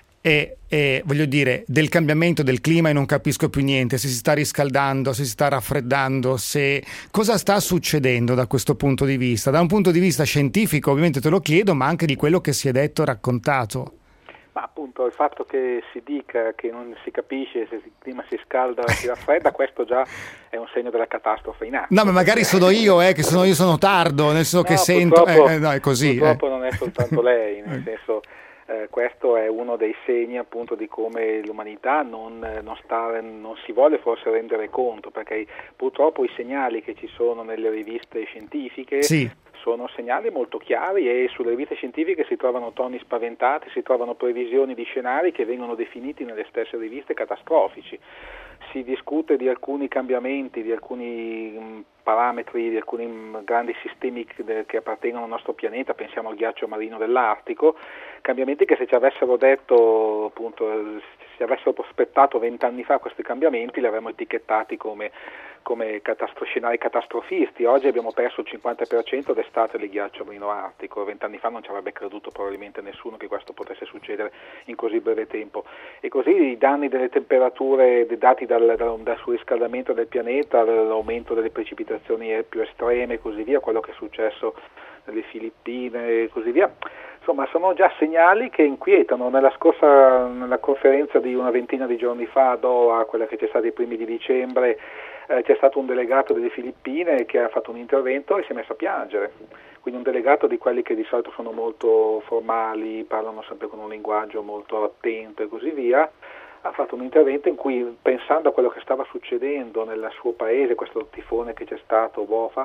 è, è, voglio dire, del cambiamento del clima e non capisco più niente, se si sta riscaldando, se si sta raffreddando, se cosa sta succedendo da questo punto di vista? Da un punto di vista scientifico ovviamente te lo chiedo, ma anche di quello che si è detto e raccontato. Ma appunto il fatto che si dica che non si capisce se il clima si scalda o si raffredda, questo già è un segno della catastrofe in atto. No, ma magari sono io, eh, che sono io sono tardo, nel senso No, che sento... purtroppo- Eh, no, è così. Purtroppo eh. non è soltanto lei, nel senso eh, questo è uno dei segni appunto di come l'umanità non, eh, non, sta, non si vuole forse rendere conto, perché purtroppo i segnali che ci sono nelle riviste scientifiche Sì. sono segnali molto chiari e sulle riviste scientifiche si trovano toni spaventati, si trovano previsioni di scenari che vengono definiti nelle stesse riviste catastrofici. Si discute di alcuni cambiamenti, di alcuni mh, parametri, di alcuni mh, grandi sistemi che, che appartengono al nostro pianeta, pensiamo al ghiaccio marino dell'Artico, cambiamenti che se ci avessero detto, appunto, se ci avessero prospettato vent'anni fa questi cambiamenti li avremmo etichettati come come catastro- scenari catastrofisti. Oggi abbiamo perso il cinquanta per cento d'estate del ghiaccio marino artico, vent'anni fa non ci avrebbe creduto probabilmente nessuno che questo potesse succedere in così breve tempo, e così i danni delle temperature dati dal, dal, dal surriscaldamento del pianeta, dall'aumento delle precipitazioni più estreme e così via, quello che è successo nelle Filippine e così via, insomma sono già segnali che inquietano. Nella scorsa nella conferenza di una ventina di giorni fa a Doha, quella che c'è stata i primi di dicembre, eh, c'è stato un delegato delle Filippine che ha fatto un intervento e si è messo a piangere. quindi un delegato di quelli che di solito sono molto formali, parlano sempre con un linguaggio molto attento e così via, ha fatto un intervento in cui, pensando a quello che stava succedendo nel suo paese, questo tifone che c'è stato, Bofa,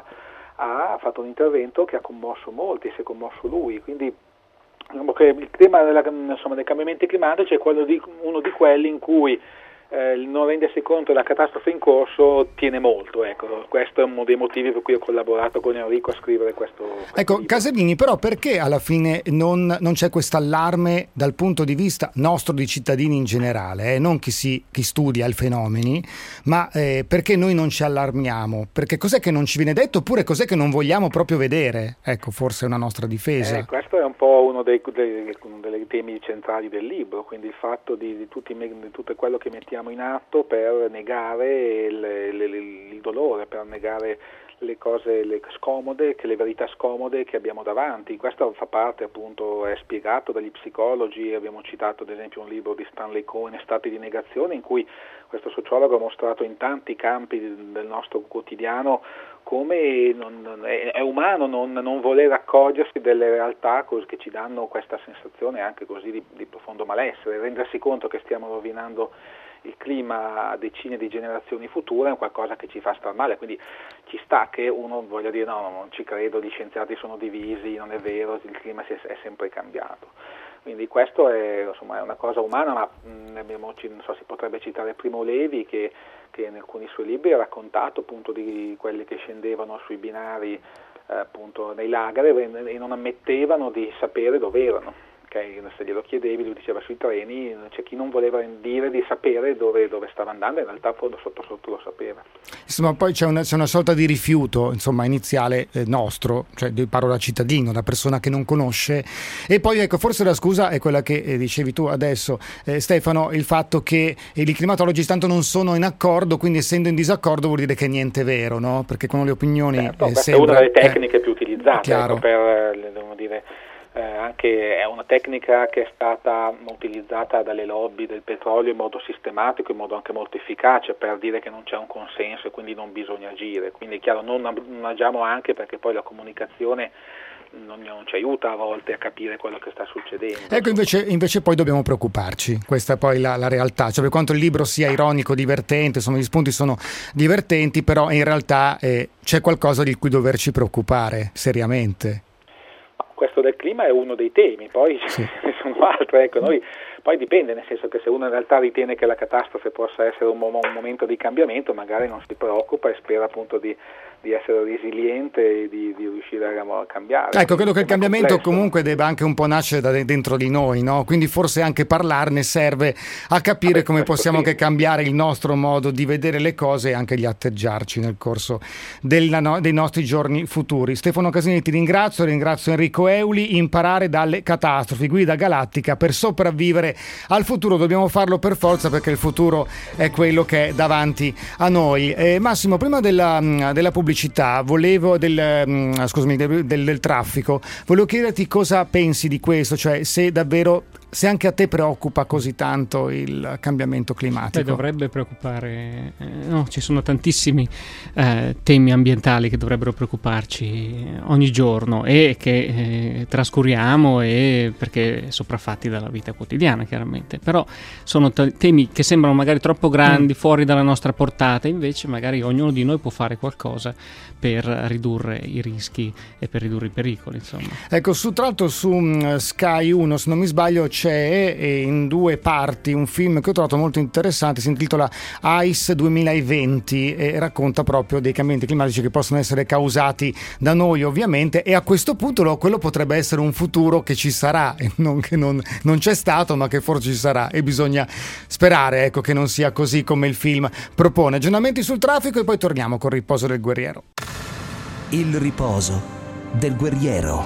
ha fatto un intervento che ha commosso molti, si è commosso lui, quindi diciamo che il tema della, insomma, dei cambiamenti climatici è quello di, uno di quelli in cui eh, il non rendersi conto della catastrofe in corso tiene molto, ecco. Questo è uno dei motivi per cui ho collaborato con Enrico a scrivere questo, questo ecco libro. Casalini, però perché alla fine non, non c'è questo allarme dal punto di vista nostro di cittadini in generale, eh? Non chi, si, chi studia i fenomeni, ma eh, perché noi non ci allarmiamo? Perché cos'è che non ci viene detto, oppure cos'è che non vogliamo proprio vedere? Ecco, forse è una nostra difesa. Eh, questo è un po' uno dei, dei, dei temi centrali del libro, quindi il fatto di, di, tutti, di tutto quello che mettiamo in atto per negare il, il, il dolore, per negare le cose le scomode, che le verità scomode che abbiamo davanti. Questo fa parte, appunto, è spiegato dagli psicologi. Abbiamo citato ad esempio un libro di Stanley Cohen, Stati di negazione, in cui questo sociologo ha mostrato in tanti campi del nostro quotidiano come non, è, è umano non, non voler accorgersi delle realtà che ci danno questa sensazione anche così di, di profondo malessere, rendersi conto che stiamo rovinando il clima a decine di generazioni future è qualcosa che ci fa star male, quindi ci sta che uno voglia dire no, non ci credo, gli scienziati sono divisi, non è vero, il clima si è, è sempre cambiato. Quindi questo è, insomma, è una cosa umana, ma mh, abbiamo, non so, si potrebbe citare Primo Levi che, che in alcuni suoi libri ha raccontato appunto di quelli che scendevano sui binari eh, appunto nei lager e non ammettevano di sapere dove erano. Okay? Se glielo chiedevi, lui diceva sui treni c'è chi non voleva dire di sapere dove, dove stava andando, in realtà sotto sotto lo sapeva. Insomma, poi c'è una, c'è una sorta di rifiuto, insomma, iniziale eh, nostro, cioè parlo da cittadino, da persona che non conosce, e poi ecco, forse la scusa è quella che eh, dicevi tu adesso, eh, Stefano, il fatto che eh, i climatologi tanto non sono in accordo, quindi essendo in disaccordo vuol dire che niente è vero, no? Perché con le opinioni certo, eh, questa sembra, è una delle tecniche eh, più utilizzate ecco, per, eh, devo dire, Eh, anche è una tecnica che è stata utilizzata dalle lobby del petrolio in modo sistematico, in modo anche molto efficace, per dire che non c'è un consenso e quindi non bisogna agire. Quindi è chiaro, non, non agiamo anche perché poi la comunicazione non, non ci aiuta a volte a capire quello che sta succedendo. Ecco, invece, invece poi dobbiamo preoccuparci, questa è poi la, la realtà, cioè per quanto il libro sia ironico, divertente, insomma gli spunti sono divertenti, però in realtà eh, c'è qualcosa di cui doverci preoccupare seriamente. Questo del clima è uno dei temi, poi sì. Ce ne sono altri, ecco, noi poi dipende, nel senso che se uno in realtà ritiene che la catastrofe possa essere un, un momento di cambiamento, magari non si preoccupa e spera appunto di, di essere resiliente e di, di riuscire a cambiare. Ecco, credo che il cambiamento complesso. Comunque debba anche un po' nascere da dentro di noi, no? Quindi forse anche parlarne serve a capire ah, come possiamo sì. che cambiare il nostro modo di vedere le cose e anche di atteggiarci nel corso della, no, dei nostri giorni futuri. Stefano Casalini, ti ringrazio, ringrazio Enrico Euli. Imparare dalle catastrofi, guida galattica per sopravvivere al futuro. Dobbiamo farlo per forza, perché il futuro è quello che è davanti a noi. eh, Massimo, prima della, della pubblicità volevo del, scusami, del, del, del traffico, volevo chiederti cosa pensi di questo, cioè se davvero, se anche a te preoccupa così tanto il cambiamento climatico. Beh, dovrebbe preoccupare, eh, no, ci sono tantissimi eh, temi ambientali che dovrebbero preoccuparci ogni giorno e che eh, trascuriamo e perché sopraffatti dalla vita quotidiana, chiaramente, però sono t- temi che sembrano magari troppo grandi, mm. fuori dalla nostra portata, invece magari ognuno di noi può fare qualcosa per ridurre i rischi e per ridurre i pericoli, insomma. Ecco, su, tra l'altro su um, Sky uno, se non mi sbaglio, c'è eh, in due parti un film che ho trovato molto interessante, si intitola Ice duemilaventi e racconta proprio dei cambiamenti climatici che possono essere causati da noi, ovviamente, e a questo punto lo, quello potrebbe essere un futuro che ci sarà, e non che non, non c'è stato, ma che forse ci sarà, e bisogna sperare, ecco, che non sia così come il film propone. Aggiornamenti sul traffico e poi torniamo con il riposo del guerriero. Il riposo del guerriero.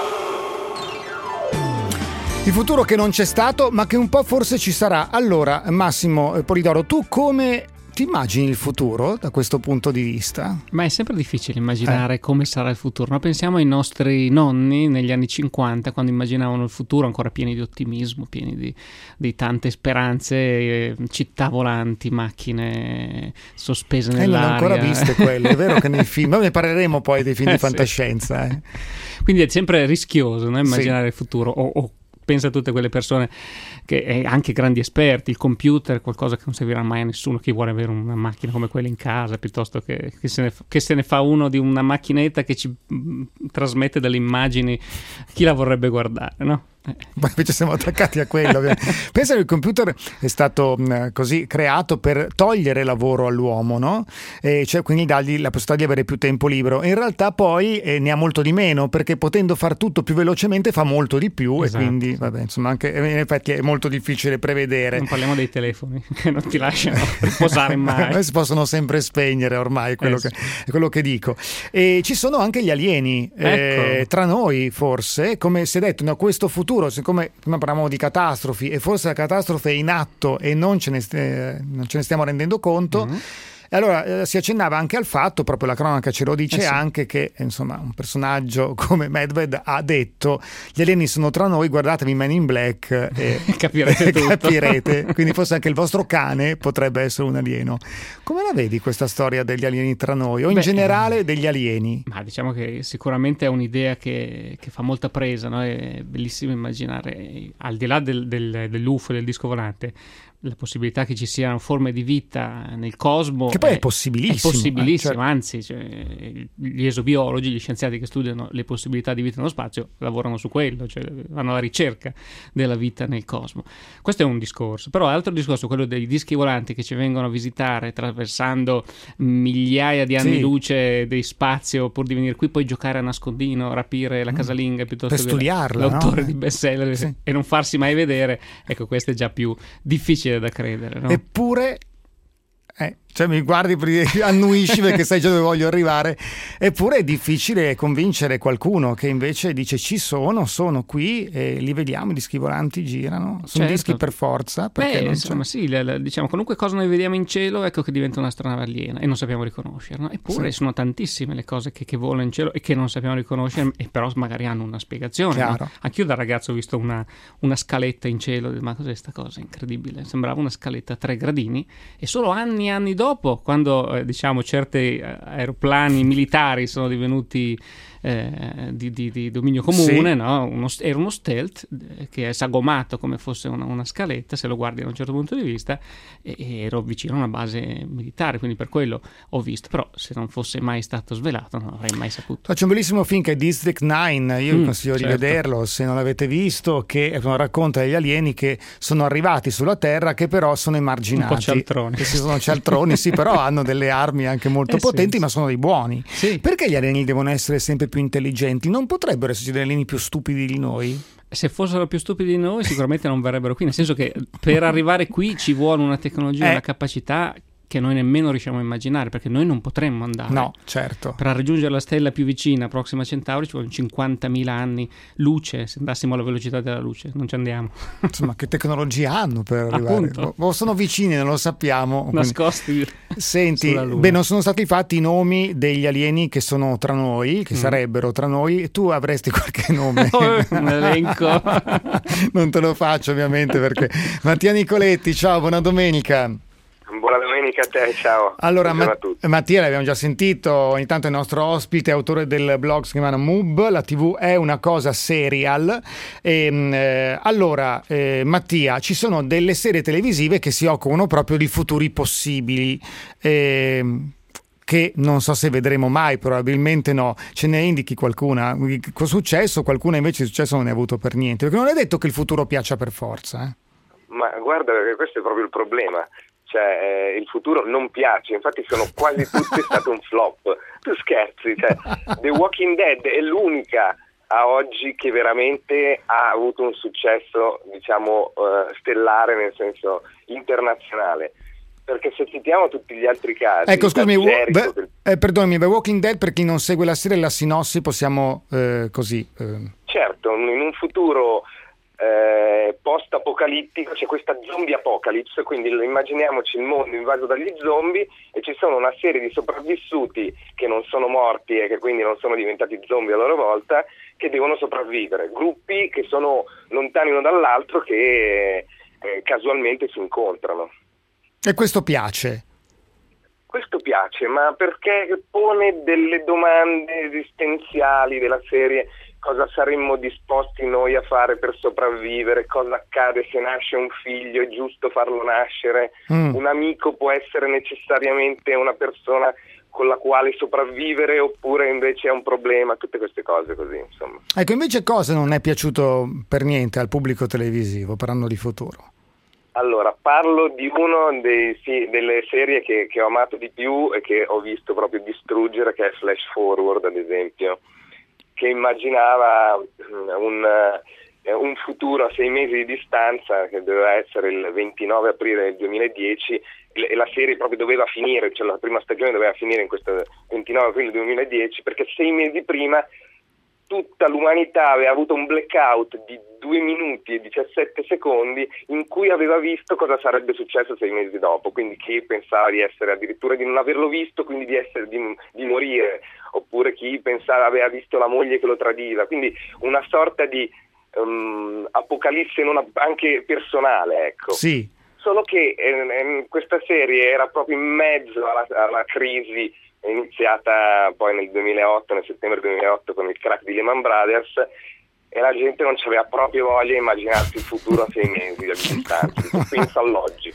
Il futuro che non c'è stato, ma che un po' forse ci sarà. Allora, Massimo Polidoro, tu come ti immagini il futuro da questo punto di vista? Ma è sempre difficile immaginare eh. come sarà il futuro, no? Pensiamo ai nostri nonni negli anni cinquanta, quando immaginavano il futuro ancora pieni di ottimismo, pieni di, di tante speranze, eh, città volanti, macchine sospese nell'aria. Eh, non ho ancora viste quelle, è vero che nei film, ma ne parleremo poi dei film di fantascienza. Eh. Quindi è sempre rischioso, no? Immaginare sì. il futuro, o, o pensa a tutte quelle persone che eh, anche grandi esperti, il computer è qualcosa che non servirà mai a nessuno, chi vuole avere una macchina come quella in casa piuttosto che, che, se, ne, che se ne fa uno di una macchinetta che ci mh, trasmette delle immagini, chi la vorrebbe guardare, no? Ma invece siamo attaccati a quello. Pensa che il computer è stato mh, così creato per togliere lavoro all'uomo, no? E cioè quindi dargli la possibilità di avere più tempo libero. In realtà poi eh, ne ha molto di meno, perché potendo far tutto più velocemente fa molto di più. Esatto. E quindi vabbè, insomma, anche in effetti è molto difficile prevedere. Non parliamo dei telefoni che non ti lasciano riposare mai. Si possono sempre spegnere ormai, quello eh, che, sì. è quello che dico. E ci sono anche gli alieni, ecco. eh, tra noi forse, come si è detto, no, questo futuro, siccome prima parlavamo di catastrofi e forse la catastrofe è in atto e non ce ne, st- non ce ne stiamo rendendo conto, mm-hmm. E allora eh, si accennava anche al fatto, proprio la cronaca ce lo dice eh sì. anche, che insomma un personaggio come Medved ha detto: gli alieni sono tra noi, guardatevi Men in Black e capirete tutto. capirete. Quindi forse anche il vostro cane potrebbe essere un alieno. Come la vedi questa storia degli alieni tra noi, o in Beh, generale degli alieni? Ma diciamo che sicuramente è un'idea che, che fa molta presa, no? È bellissimo immaginare, al di là del, del, dell'U F O, del disco volante, la possibilità che ci siano forme di vita nel cosmo, che poi è, è possibilissimo, è possibilissimo, eh, cioè... anzi cioè, gli esobiologi, gli scienziati che studiano le possibilità di vita nello spazio lavorano su quello, cioè vanno alla ricerca della vita nel cosmo. Questo è un discorso, però altro discorso, quello dei dischi volanti che ci vengono a visitare attraversando migliaia di anni sì. luce di spazio pur di venire qui, poi giocare a nascondino, rapire la casalinga piuttosto per che studiarla, l'autore no? di bestseller sì. e non farsi mai vedere. Ecco, questo è già più difficile da credere, no? Eppure eh, cioè mi guardi, annuisci perché sai già dove voglio arrivare. Eppure è difficile convincere qualcuno che invece dice ci sono, sono qui e li vediamo, i dischi volanti girano, sono certo. dischi per forza, perché Beh, non insomma c'è... sì, la, la, diciamo qualunque cosa noi vediamo in cielo, ecco che diventa una strana aliena e non sappiamo riconoscerla. Eppure sì. sono tantissime le cose che, che volano in cielo e che non sappiamo riconoscere, e però magari hanno una spiegazione, no? Anch'io da ragazzo ho visto una, una scaletta in cielo, ma cos'è sta cosa incredibile, sembrava una scaletta a tre gradini, e solo anni e anni dopo, quando eh, diciamo certi aeroplani militari sono divenuti eh, di, di, di dominio comune, sì. no? uno, era uno stealth eh, che è sagomato come fosse una, una scaletta, se lo guardi da un certo punto di vista, e, e ero vicino a una base militare, quindi per quello ho visto, però se non fosse mai stato svelato non avrei mai saputo. C'è un bellissimo film che è District nine, io vi mm, consiglio certo. di vederlo se non l'avete visto, che racconta degli alieni che sono arrivati sulla Terra, che però sono emarginati, un po' cialtroni, che sono cialtroni sì, però hanno delle armi anche molto eh, potenti, sì, ma sono dei buoni. Sì. Perché gli alieni devono essere sempre più intelligenti? Non potrebbero esserci degli alieni più stupidi di noi? Se fossero più stupidi di noi sicuramente non verrebbero qui, nel senso che per arrivare qui ci vuole una tecnologia, eh. una capacità che noi nemmeno riusciamo a immaginare, perché noi non potremmo andare. No, certo. Per raggiungere la stella più vicina, Proxima Centauri, ci vogliono cinquantamila anni luce, se andassimo alla velocità della luce, non ci andiamo. Insomma, che tecnologia hanno per arrivare? O sono vicini, non lo sappiamo. Nascosti. Senti, beh, non sono stati fatti i nomi degli alieni che sono tra noi, che mm. sarebbero tra noi, tu avresti qualche nome? Oh, un elenco. Non te lo faccio ovviamente, perché Mattia Nicoletti, ciao, buona domenica. Buona domenica a te, ciao. Allora, Ma- Mattia l'abbiamo già sentito, ogni tanto è il nostro ospite, autore del blog si chiama Moob, la tivù è una cosa serial. E, eh, allora, eh, Mattia, ci sono delle serie televisive che si occupano proprio di futuri possibili, eh, che non so se vedremo mai, probabilmente no. Ce ne indichi qualcuna? Cosa è successo? Qualcuna invece di successo non ne ha avuto per niente, perché non è detto che il futuro piaccia per forza. Eh? Ma guarda, questo è proprio il problema. Cioè, eh, il futuro non piace, infatti sono quasi tutte state un flop. Tu scherzi, cioè, The Walking Dead è l'unica a oggi che veramente ha avuto un successo, diciamo, uh, stellare, nel senso internazionale. Perché se citiamo tutti gli altri casi, ecco, scusami, Jericho, be- eh, perdonami, The Walking Dead, per chi non segue la serie, la sinossi possiamo eh, così. Eh. Certo, in un futuro Eh, post-apocalittico post-apocalittico, c'è questa zombie apocalypse, quindi immaginiamoci il mondo invaso dagli zombie e ci sono una serie di sopravvissuti che non sono morti e che quindi non sono diventati zombie a loro volta, che devono sopravvivere, gruppi che sono lontani uno dall'altro che eh, casualmente si incontrano. E questo piace? Questo piace, ma perché pone delle domande esistenziali della serie: cosa saremmo disposti noi a fare per sopravvivere, cosa accade se nasce un figlio, è giusto farlo nascere, mm. un amico può essere necessariamente una persona con la quale sopravvivere oppure invece è un problema, tutte queste cose così, insomma. Ecco, invece cosa non è piaciuto per niente al pubblico televisivo per Anno di Futuro? Allora, parlo di uno dei, sì, delle serie che, che ho amato di più e che ho visto proprio distruggere, che è Flash Forward, ad esempio, che immaginava un, un futuro a sei mesi di distanza, che doveva essere il ventinove aprile del duemiladieci, e la serie proprio doveva finire, cioè la prima stagione doveva finire in questo ventinove aprile duemiladieci, perché sei mesi prima tutta l'umanità aveva avuto un blackout di due minuti e diciassette secondi in cui aveva visto cosa sarebbe successo sei mesi dopo, quindi chi pensava di essere addirittura di non averlo visto, quindi di essere di, di morire, oppure chi pensava aveva visto la moglie che lo tradiva, quindi una sorta di um, apocalisse non, anche personale, ecco. Sì. Solo che eh, questa serie era proprio in mezzo alla, alla crisi iniziata poi nel duemilaotto, nel settembre duemilaotto, con il crack di Lehman Brothers, e la gente non aveva proprio voglia di immaginarsi il futuro a sei mesi di distanza, pensa all'oggi.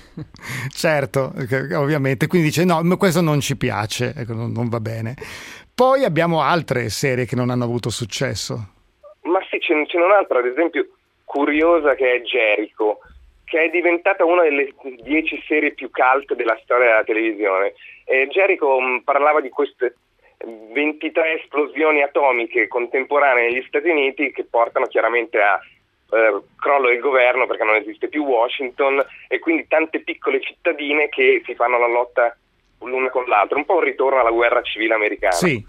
Certo, ovviamente, quindi dice no, questo non ci piace, ecco, non, non va bene. Poi abbiamo altre serie che non hanno avuto successo. Ma sì, ce n'è un'altra, ad esempio, curiosa, che è Jericho, che è diventata una delle dieci serie più cult della storia della televisione. E Jericho mh, parlava di queste ventitré esplosioni atomiche contemporanee negli Stati Uniti che portano chiaramente a eh, crollo del governo, perché non esiste più Washington, e quindi tante piccole cittadine che si fanno la lotta l'una con l'altra, un po' un ritorno alla guerra civile americana. Sì.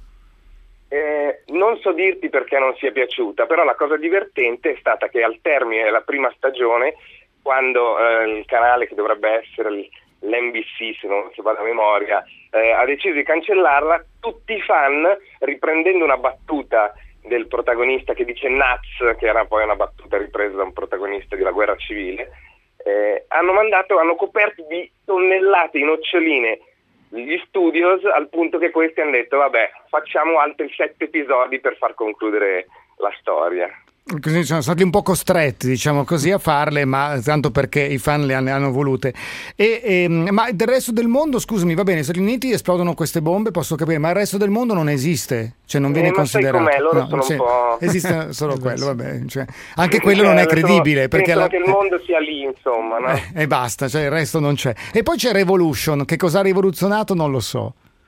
Eh, non so dirti perché non sia piaciuta, però la cosa divertente è stata che al termine della prima stagione, quando eh, il canale che dovrebbe essere l'N B C, se non si va da memoria, eh, ha deciso di cancellarla, tutti i fan, riprendendo una battuta del protagonista che dice nuts, che era poi una battuta ripresa da un protagonista della guerra civile, eh, hanno mandato, hanno coperto di tonnellate di noccioline gli studios, al punto che questi hanno detto vabbè, facciamo altri sette episodi per far concludere la storia. Così sono stati un po' costretti, diciamo così, a farle, ma tanto perché i fan le hanno, le hanno volute. E, e, ma del resto del mondo, scusami, va bene, Stati Uniti esplodono queste bombe, posso capire, ma il resto del mondo non esiste, cioè non viene eh, ma considerato. Sai com'è? Loro no, sono cioè, un po'... esiste solo quello, vabbè, cioè, anche quello non è credibile, sono, perché la... che il mondo sia lì, insomma, no? Eh, e basta, cioè il resto non c'è. E poi c'è Revolution, che cosa ha rivoluzionato non lo so.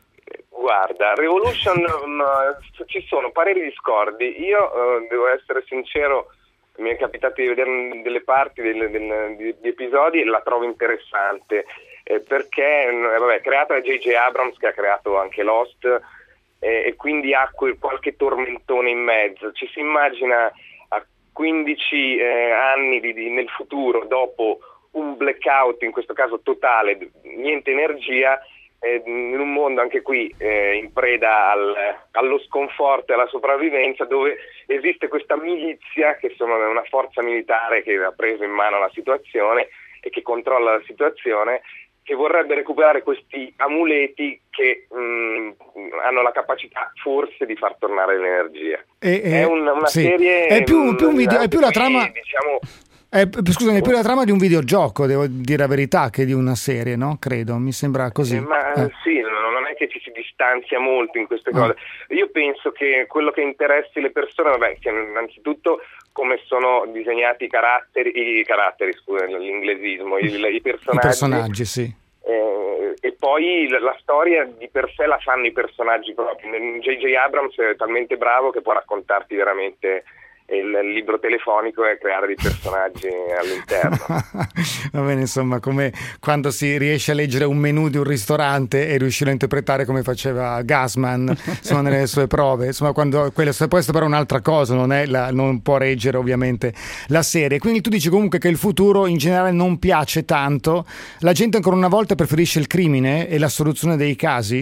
Guarda, Revolution um, ci sono pareri discordi. Io uh, devo essere sincero, mi è capitato di vedere delle parti del, del, di, di episodi e la trovo interessante, eh, perché eh, vabbè, creata da J J Abrams, che ha creato anche Lost, eh, e quindi ha quel, qualche tormentone in mezzo. Ci si immagina a quindici eh, anni di, di, nel futuro, dopo un blackout, in questo caso totale, niente energia, eh, in un mondo anche qui eh, in preda al, allo sconforto e alla sopravvivenza, dove esiste questa milizia, che sono una forza militare che ha preso in mano la situazione e che controlla la situazione, che vorrebbe recuperare questi amuleti che mh, hanno la capacità forse di far tornare l'energia. E, è un, una sì. serie è più, più un video, è più la trama, diciamo. È, scusami, è più la trama di un videogioco, devo dire la verità, che di una serie, no? Credo, mi sembra così. Eh, ma eh. sì, non è che ci si distanzia molto in queste cose. Eh. Io penso che quello che interessi le persone, vabbè, che innanzitutto come sono disegnati i caratteri, i caratteri, scusa, l'inglesismo, i, i personaggi. I personaggi, sì. Eh, e poi la, la storia di per sé la fanno i personaggi propri. J J Abrams è talmente bravo che può raccontarti veramente il libro telefonico e creare dei personaggi all'interno. Va bene, insomma, come quando si riesce a leggere un menù di un ristorante e riuscire a interpretare come faceva Gassman, insomma, nelle sue prove, insomma, quando quello può essere però un'altra cosa, non è la, non può reggere ovviamente la serie. Quindi tu dici comunque che il futuro in generale non piace tanto, la gente ancora una volta preferisce il crimine e la soluzione dei casi?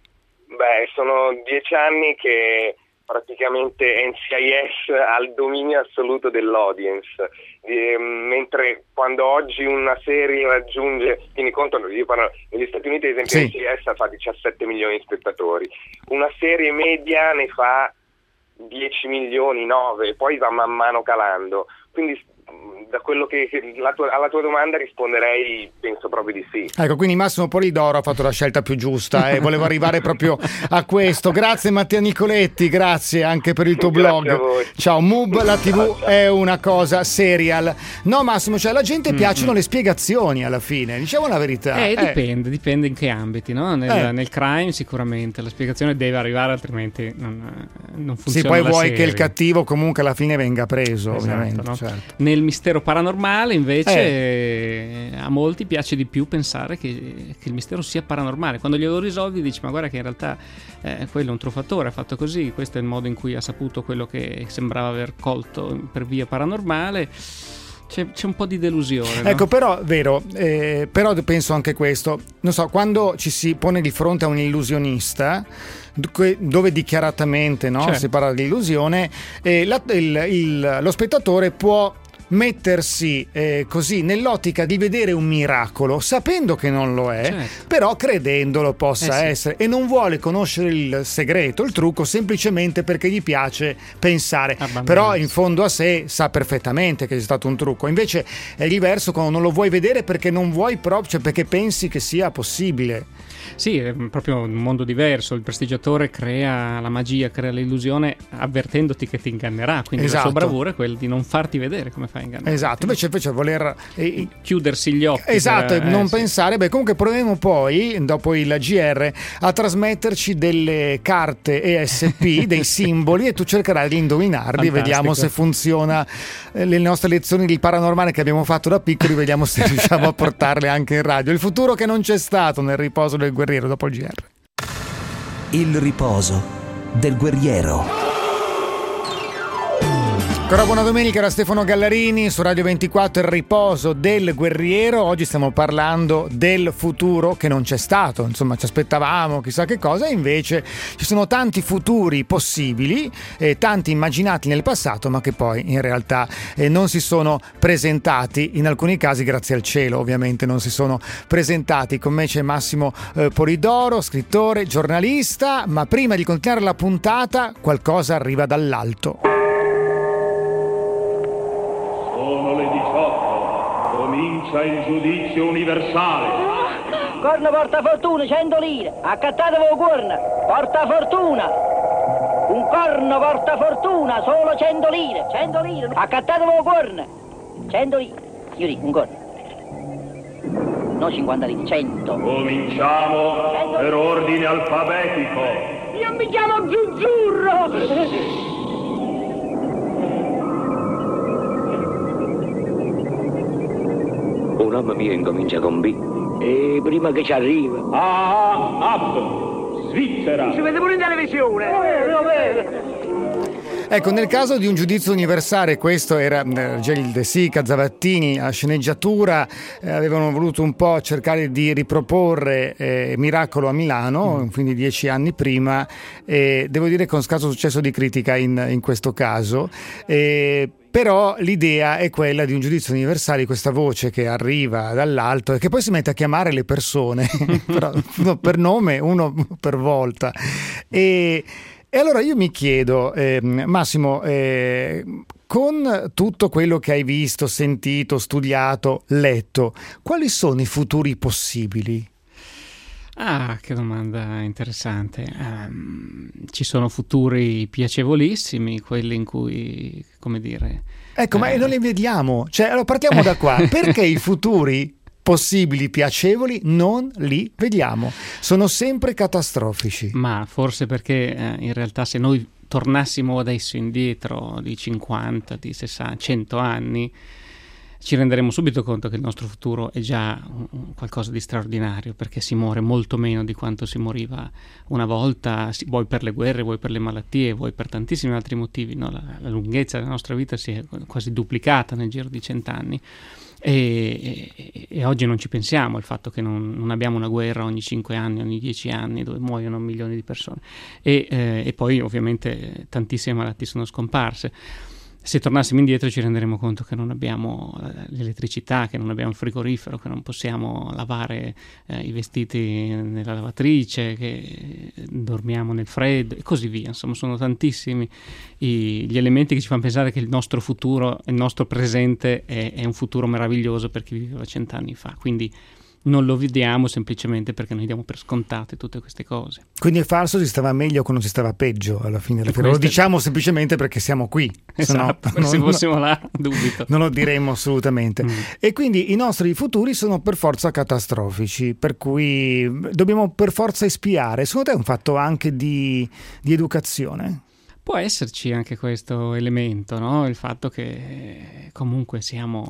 Beh, sono dieci anni che praticamente N C I S ha il dominio assoluto dell'audience, eh, mentre quando oggi una serie raggiunge, tieni conto, io parlo, negli Stati Uniti ad esempio sì. N C I S fa diciassette milioni di spettatori, una serie media ne fa dieci milioni, nove, poi va man mano calando, quindi da quello che la tua, alla tua domanda risponderei penso proprio di sì. Ecco, quindi Massimo Polidoro ha fatto la scelta più giusta e eh, volevo arrivare proprio a questo. Grazie Mattia Nicoletti, grazie anche per il tuo blog. Ciao, Mub, la tivù ciao, ciao. È una cosa serial. No Massimo, cioè la gente piacciono mm-hmm. le spiegazioni alla fine, diciamo la verità. Eh, eh. dipende, dipende in che ambiti, no? Nel, eh. nel crime sicuramente la spiegazione deve arrivare, altrimenti non, non funziona. Sì, poi la vuoi serie. Che il cattivo comunque alla fine venga preso, esatto, ovviamente. No? Certo. Nel mistero paranormale invece eh. a molti piace di più pensare che, che il mistero sia paranormale. Quando glielo risolvi dici ma guarda che in realtà eh, quello è un truffatore, ha fatto così, questo è il modo in cui ha saputo quello che sembrava aver colto per via paranormale. C'è, c'è un po' di delusione, no? Ecco, però vero, eh, però penso anche questo, non so, quando ci si pone di fronte a un illusionista dove dichiaratamente no, certo. si parla di illusione, eh, la, il, il, lo spettatore può mettersi eh, così nell'ottica di vedere un miracolo sapendo che non lo è, certo. però credendolo possa eh sì. essere, e non vuole conoscere il segreto, il trucco, semplicemente perché gli piace pensare, però in fondo a sé sa perfettamente che è stato un trucco. Invece è diverso quando non lo vuoi vedere perché non vuoi proprio, cioè perché pensi che sia possibile. Sì, è proprio un mondo diverso. Il prestigiatore crea la magia, crea l'illusione avvertendoti che ti ingannerà, quindi esatto. la sua bravura è quella di non farti vedere come fai a ingannare. Esatto, invece, invece voler eh, chiudersi gli occhi. Esatto, per, e non eh, pensare, sì. beh comunque proviamo poi, dopo il G R, a trasmetterci delle carte E S P, dei simboli, e tu cercherai di indovinarli. Fantastico. Vediamo se funziona eh, le nostre lezioni di paranormale che abbiamo fatto da piccoli, vediamo se riusciamo a portarle anche in radio. Il futuro che non c'è stato nel riposo del guerriero dopo il G R. Il riposo del guerriero. Ancora buona domenica da Stefano Gallarini su Radio ventiquattro, il riposo del guerriero. Oggi stiamo parlando del futuro che non c'è stato, insomma ci aspettavamo chissà che cosa, e invece ci sono tanti futuri possibili, eh, tanti immaginati nel passato ma che poi in realtà eh, non si sono presentati, in alcuni casi grazie al cielo ovviamente non si sono presentati. Con me c'è Massimo eh, Polidoro, scrittore, giornalista, ma prima di continuare la puntata qualcosa arriva dall'alto. Comincia il giudizio universale. Corno porta fortuna, cento lire. Accattatevo corno, porta fortuna. Un corno porta fortuna, solo cento lire. Cento lire. Accattatevo corno, cento lire. Io dico un corno. Non cinquanta lire, cento. Cominciamo cento per ordine alfabetico. Io mi chiamo Zuzzurro. Un nome mio incomincia con B. E prima che ci arriva. Ah, up, Svizzera. Si vede pure in televisione. Lo vero, lo vero. Ecco, nel caso di un giudizio universale, questo era eh, Gel De Sica, Zavattini, a sceneggiatura, eh, avevano voluto un po' cercare di riproporre eh, Miracolo a Milano, mm. quindi dieci anni prima, e devo dire con scarso successo di critica in, in questo caso. E però l'idea è quella di un giudizio universale, questa voce che arriva dall'alto e che poi si mette a chiamare le persone però, uno per nome, uno per volta. E, e allora io mi chiedo, eh, Massimo, eh, con tutto quello che hai visto, sentito, studiato, letto, quali sono i futuri possibili? Ah, che domanda interessante. Um, ci sono futuri piacevolissimi, quelli in cui, come dire... Ecco, eh... ma non li vediamo. Cioè, allora partiamo da qua. Perché i futuri possibili piacevoli non li vediamo? Sono sempre catastrofici. Ma forse perché eh, in realtà se noi tornassimo adesso indietro di cinquanta, di sessanta, cento anni, ci renderemo subito conto che il nostro futuro è già un, qualcosa di straordinario, perché si muore molto meno di quanto si moriva una volta, si, vuoi per le guerre, vuoi per le malattie, vuoi per tantissimi altri motivi, no? la, la lunghezza della nostra vita si è quasi duplicata nel giro di cent'anni. E, e, e oggi non ci pensiamo al fatto che non, non abbiamo una guerra ogni cinque anni, ogni dieci anni, dove muoiono milioni di persone, e, eh, e poi ovviamente tantissime malattie sono scomparse. Se tornassimo indietro ci renderemo conto che non abbiamo l'elettricità, che non abbiamo il frigorifero, che non possiamo lavare eh, i vestiti nella lavatrice, che dormiamo nel freddo e così via. Insomma, sono tantissimi i, gli elementi che ci fanno pensare che il nostro futuro, il nostro presente è, è un futuro meraviglioso per chi viveva cent'anni fa. Quindi non lo vediamo semplicemente perché noi diamo per scontate tutte queste cose. Quindi è falso, si stava meglio quando si stava peggio alla fine della fiera. Lo diciamo semplicemente perché siamo qui. Esatto, se, no, se non, fossimo là, dubito. Non lo diremmo assolutamente. Mm. E quindi i nostri futuri sono per forza catastrofici, per cui dobbiamo per forza espiare. Secondo te è un fatto anche di, di educazione? Può esserci anche questo elemento, no? Il fatto che comunque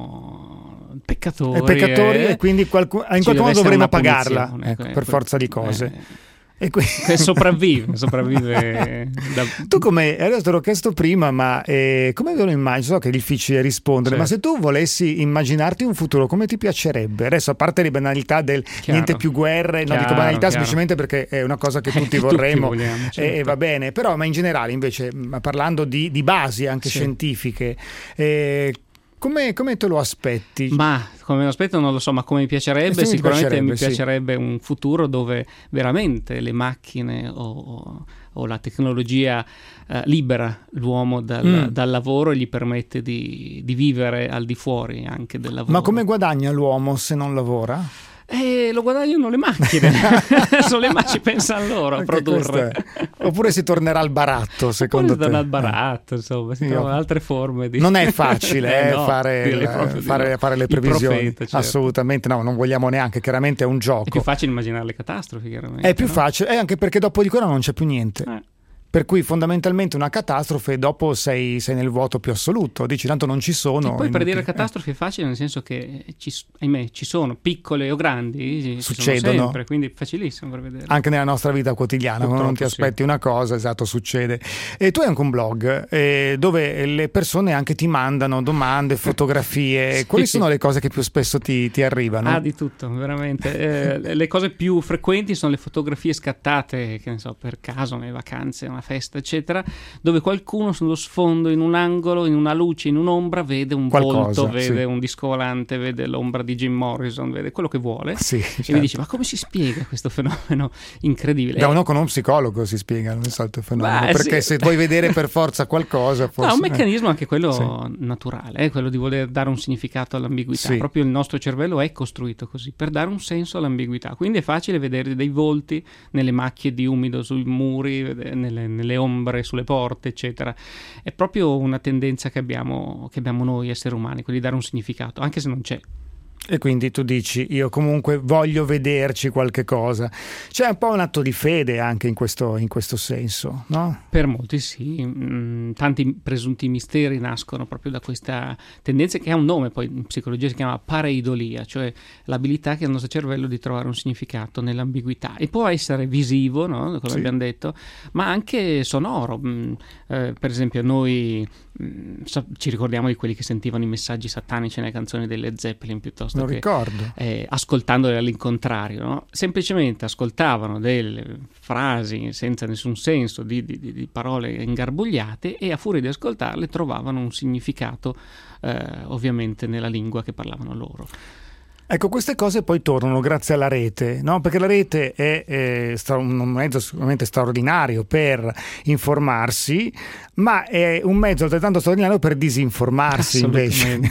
siamo peccatori, e peccatori e, e quindi qualcu- in qualche modo dovremo pagarla, ecco, per forza di cose. Eh. E qui... che sopravvive, sopravvive da... Tu come, adesso te l'ho chiesto prima, ma eh, come te lo immagini? So che è difficile rispondere, certo. Ma se tu volessi immaginarti un futuro, come ti piacerebbe? Adesso, a parte le banalità del chiaro, niente più guerre, chiaro, non dico banalità chiaro. Semplicemente perché è una cosa che tutti vorremmo, tutti vogliamo, certo. E va bene, però ma in generale invece, parlando di, di basi anche sì. scientifiche, eh, Come, come te lo aspetti? Ma come me lo aspetto non lo so, ma come mi piacerebbe, sì, sicuramente mi piacerebbe, mi piacerebbe sì. un futuro dove veramente le macchine o, o la tecnologia eh, libera l'uomo dal, mm. dal lavoro e gli permette di, di vivere al di fuori anche del lavoro. Ma come guadagna l'uomo se non lavora? Eh, lo guadagnano le macchine, sono le macchine, pensano loro a produrre. Oppure si tornerà al baratto, secondo Oppure te? al baratto, insomma, si trovano altre forme di... Non è facile eh, no, fare, il, fare, no. fare le previsioni, profeta, certo. Assolutamente no, non vogliamo neanche, chiaramente è un gioco. È più facile immaginare le catastrofi, chiaramente. È più no? facile, eh, anche perché dopo di quello non c'è più niente. Eh. Per cui fondamentalmente una catastrofe dopo sei, sei nel vuoto più assoluto, dici tanto non ci sono. E poi per dire catastrofi è facile nel senso che ci, ahimè, ci sono piccole o grandi, succedono ci sono sempre, quindi è facilissimo per vedere. Anche nella nostra vita quotidiana, purtroppo, quando non ti aspetti sì. una cosa, esatto, succede. E tu hai anche un blog eh, dove le persone anche ti mandano domande, fotografie. Sì. Quali sono le cose che più spesso ti, ti arrivano? Ah, di tutto, veramente. eh, le cose più frequenti sono le fotografie scattate, che ne so, per caso, nelle vacanze, festa eccetera, dove qualcuno sullo sfondo, in un angolo, in una luce, in un'ombra vede un Qualcosa, volto, vede sì. un disco volante, vede l'ombra di Jim Morrison, vede quello che vuole sì, e certo. mi dice ma come si spiega questo fenomeno incredibile? Da uno con uno psicologo si spiega il solito fenomeno. Beh, perché sì. se vuoi vedere per forza qualcosa forse... no, un meccanismo eh. anche quello sì. naturale, è quello di voler dare un significato all'ambiguità, sì. proprio il nostro cervello è costruito così, per dare un senso all'ambiguità, quindi è facile vedere dei volti nelle macchie di umido sui muri, nelle nelle ombre sulle porte eccetera. È proprio una tendenza che abbiamo che abbiamo noi esseri umani, quello di dare un significato anche se non c'è. E quindi tu dici io comunque voglio vederci qualche cosa. C'è un po' un atto di fede anche in questo, in questo senso, no? Per molti sì, mm, tanti presunti misteri nascono proprio da questa tendenza che ha un nome, poi in psicologia si chiama pareidolia, cioè l'abilità che ha il nostro cervello di trovare un significato nell'ambiguità, e può essere visivo, no? Come sì. abbiamo detto, ma anche sonoro. Mm, eh, per esempio noi mm, ci ricordiamo di quelli che sentivano i messaggi satanici nelle canzoni delle Zeppelin piuttosto non che ricordo. Eh, ascoltandole all'incontrario, no? Semplicemente ascoltavano delle frasi senza nessun senso, di, di, di parole ingarbugliate, e a furia di ascoltarle trovavano un significato eh, ovviamente nella lingua che parlavano loro. Ecco, queste cose poi tornano grazie alla rete, no? Perché la rete è, è un mezzo sicuramente straordinario per informarsi, ma è un mezzo altrettanto straordinario per disinformarsi invece.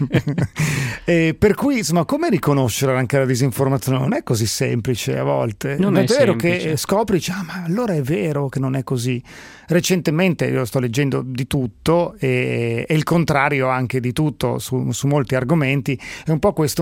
E per cui, insomma, come riconoscere anche la disinformazione? Non è così semplice a volte. Non è, è vero semplice. Che scopri, ah, ma allora è vero che non è così. Recentemente io sto leggendo di tutto e, e il contrario anche di tutto su, su molti argomenti, e un po' questo mi spaventa.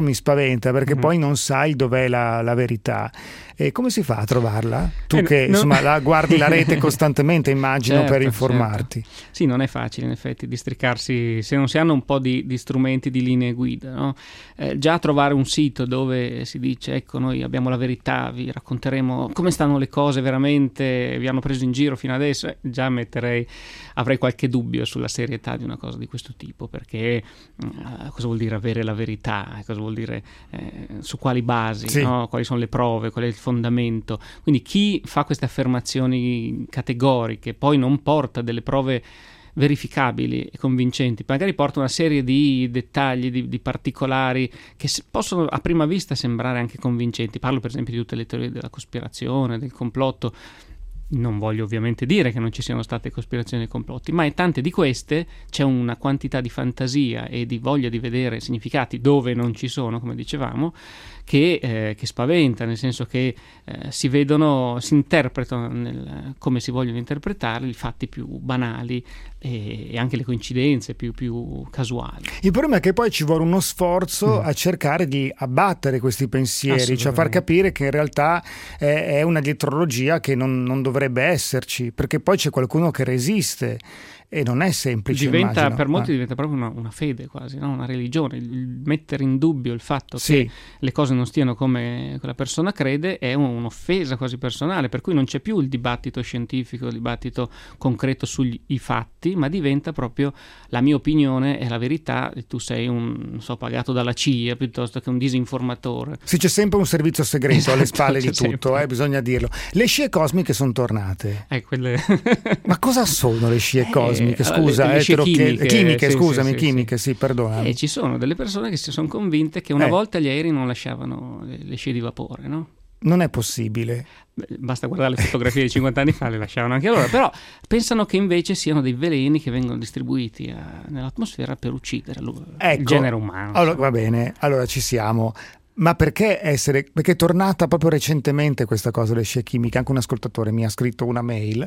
spaventa perché Mm-hmm. poi non sai dov'è la, la verità. E come si fa a trovarla? Tu Eh, che no. insomma la guardi la rete costantemente, immagino, Certo, per informarti. certo. Sì, non è facile in effetti districarsi se non si hanno un po' di, di strumenti, di linee guida, no? Eh, già trovare un sito dove si dice ecco noi abbiamo la verità, vi racconteremo come stanno le cose veramente, vi hanno preso in giro fino adesso, eh, già metterei, avrei qualche dubbio sulla serietà di una cosa di questo tipo, perché mh, cosa vuol dire avere la verità, cosa vuol dire eh, su quali basi, Sì. no? Quali sono le prove, qual è il fondamento. Quindi chi fa queste affermazioni categoriche poi non porta delle prove verificabili e convincenti, magari porta una serie di dettagli, di, di particolari che se- possono a prima vista sembrare anche convincenti. Parlo per esempio di tutte le teorie della cospirazione, del complotto. Non voglio ovviamente dire che non ci siano state cospirazioni e complotti, ma in tante di queste c'è una quantità di fantasia e di voglia di vedere significati dove non ci sono, come dicevamo, che, eh, che spaventa, nel senso che eh, si vedono, si interpretano nel, come si vogliono interpretare i fatti più banali e, e anche le coincidenze più, più casuali. Il problema è che poi ci vuole uno sforzo mm. a cercare di abbattere questi pensieri, cioè far capire che in realtà è, è una dietrologia che non, non dovrebbe esserci, perché poi c'è qualcuno che resiste e non è semplice. Diventa, immagino. per molti eh. diventa proprio una, una fede quasi, no? Una religione. Il mettere in dubbio il fatto Sì. che le cose non stiano come quella persona crede è un, un'offesa quasi personale, per cui non c'è più il dibattito scientifico, il dibattito concreto sugli i fatti, ma diventa proprio la mia opinione è la verità e tu sei un, non so, pagato dalla C I A piuttosto che un disinformatore. Sì, c'è sempre un servizio segreto Esatto, alle spalle di c'è tutto, sempre. eh, bisogna dirlo. Le scie cosmiche sono tornate. Eh, quelle... Ma cosa sono le scie cosiche? Scusa, le, le eh, scie te lo chiedo. chimiche, chimiche sì, scusami, sì, chimiche, sì, sì. perdona. E ci sono delle persone che si sono convinte che una Eh. volta gli aerei non lasciavano le, le scie di vapore, no? Non è possibile. Beh, basta guardare le fotografie di cinquanta anni fa, le lasciavano anche allora, però pensano che invece siano dei veleni che vengono distribuiti a, nell'atmosfera per uccidere lo, Ecco, il genere umano. Allora, va bene, allora ci siamo. Ma perché essere, perché è tornata proprio recentemente questa cosa delle scie chimiche, anche un ascoltatore mi ha scritto una mail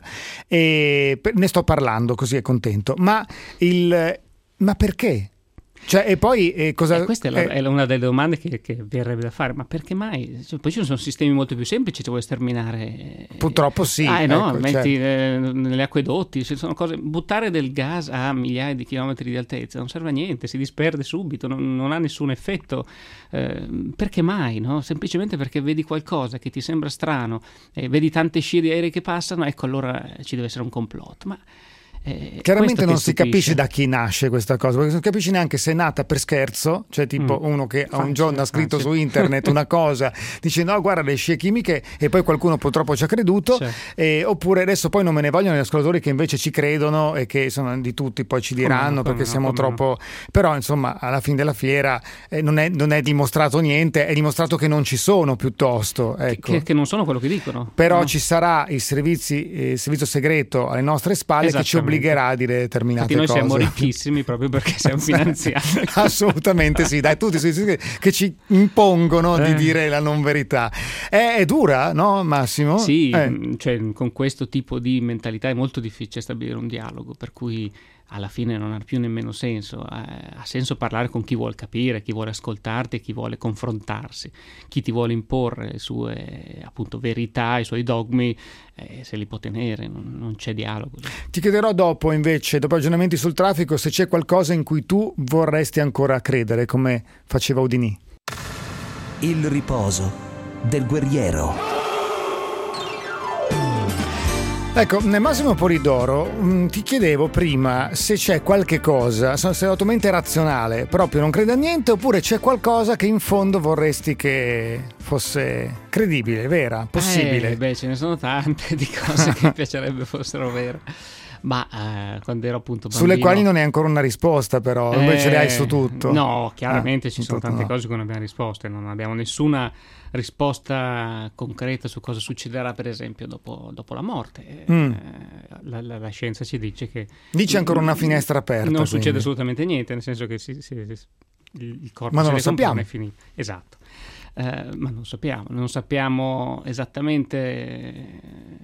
e per- ne sto parlando così è contento, ma il ma perché? Cioè, e poi eh, cosa E questa è, la- eh, è una delle domande che, che verrebbe da fare, ma perché mai? Cioè, poi ci sono sistemi molto più semplici se vuoi sterminare. Purtroppo sì, Ah, eh, no, ecco, metti certo. eh, negli acquedotti, ci sono cose. Buttare del gas a migliaia di chilometri di altezza non serve a niente, si disperde subito, non, non ha nessun effetto. Eh, perché mai? No? Semplicemente perché vedi qualcosa che ti sembra strano, eh, vedi tante scie di aerei che passano, ecco allora ci deve essere un complotto. Ma Eh, Chiaramente non si stupisce. capisce da chi nasce questa cosa, perché non si capisce neanche se è nata per scherzo, cioè tipo Mm. uno che a un Facile, giorno ha scritto facile. su internet una cosa dicendo no guarda le scie chimiche e poi qualcuno purtroppo ci ha creduto, Certo. eh, oppure adesso poi non me ne vogliono gli ascoltatori che invece ci credono e che sono di tutti poi ci diranno no, come perché no, siamo come troppo, però insomma alla fine della fiera eh, non, è, non è dimostrato niente, è dimostrato che non ci sono piuttosto, ecco. Che, che non sono quello che dicono. Però no? ci sarà il, servizi, eh, il servizio segreto alle nostre spalle che ci Esattamente. obbligherà a dire determinate Infatti noi cose. siamo ricchissimi proprio perché siamo finanziati. Assolutamente sì, dai, tutti i servizi che ci impongono di Eh. dire la non verità. È, è dura, no Massimo? Sì, Eh. mh, cioè, con questo tipo di mentalità è molto difficile stabilire un dialogo, per cui alla fine non ha più nemmeno senso. Eh, ha senso parlare con chi vuole capire, chi vuole ascoltarti e chi vuole confrontarsi. Chi ti vuole imporre le sue appunto verità, i suoi dogmi, eh, se li può tenere, non, non c'è dialogo. Ti chiederò dopo invece, dopo aggiornamenti sul traffico, se c'è qualcosa in cui tu vorresti ancora credere, come faceva Houdini. Il riposo del guerriero. Ecco, Massimo Polidoro, mh, ti chiedevo prima se c'è qualche cosa, se sei totalmente razionale, proprio non credi a niente, oppure c'è qualcosa che in fondo vorresti che fosse credibile, vera, possibile. Eh, beh, ce ne sono tante di cose che mi piacerebbe fossero vere. Ma eh, quando ero appunto bambino, Sulle quali non hai ancora una risposta, però, Eh, invece le hai su tutto. No, chiaramente Ah, ci sono tutto tante no. cose che non abbiamo risposte, non abbiamo nessuna risposta concreta su cosa succederà, per esempio, dopo, dopo la morte. Mm. Eh, la, la- la scienza ci dice che Dice ancora una finestra aperta. non quindi. succede assolutamente niente, nel senso che si, si- si- il il corpo Ma non se lo ne compone, sappiamo. è finito. Esatto. Eh, ma non sappiamo, non sappiamo esattamente